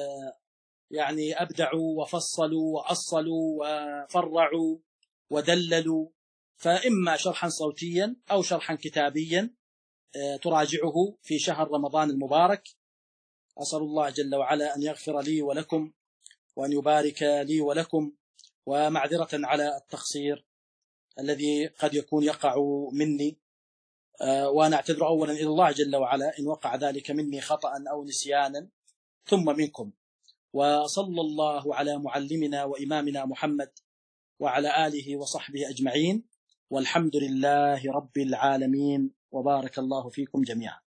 S1: يعني أبدعوا وفصلوا وأصلوا وفرعوا ودللوا. فإما شرحا صوتيا أو شرحا كتابيا تراجعه في شهر رمضان المبارك. أسأل الله جل وعلا أن يغفر لي ولكم، وأن يبارك لي ولكم، ومعذرة على التقصير الذي قد يكون يقع مني، وأنا أعتذر أولا إلى الله جل وعلا إن وقع ذلك مني خطأ أو نسيانا، ثم منكم. وصلى الله على معلمنا وإمامنا محمد وعلى آله وصحبه أجمعين، والحمد لله رب العالمين، وبارك الله فيكم جميعا.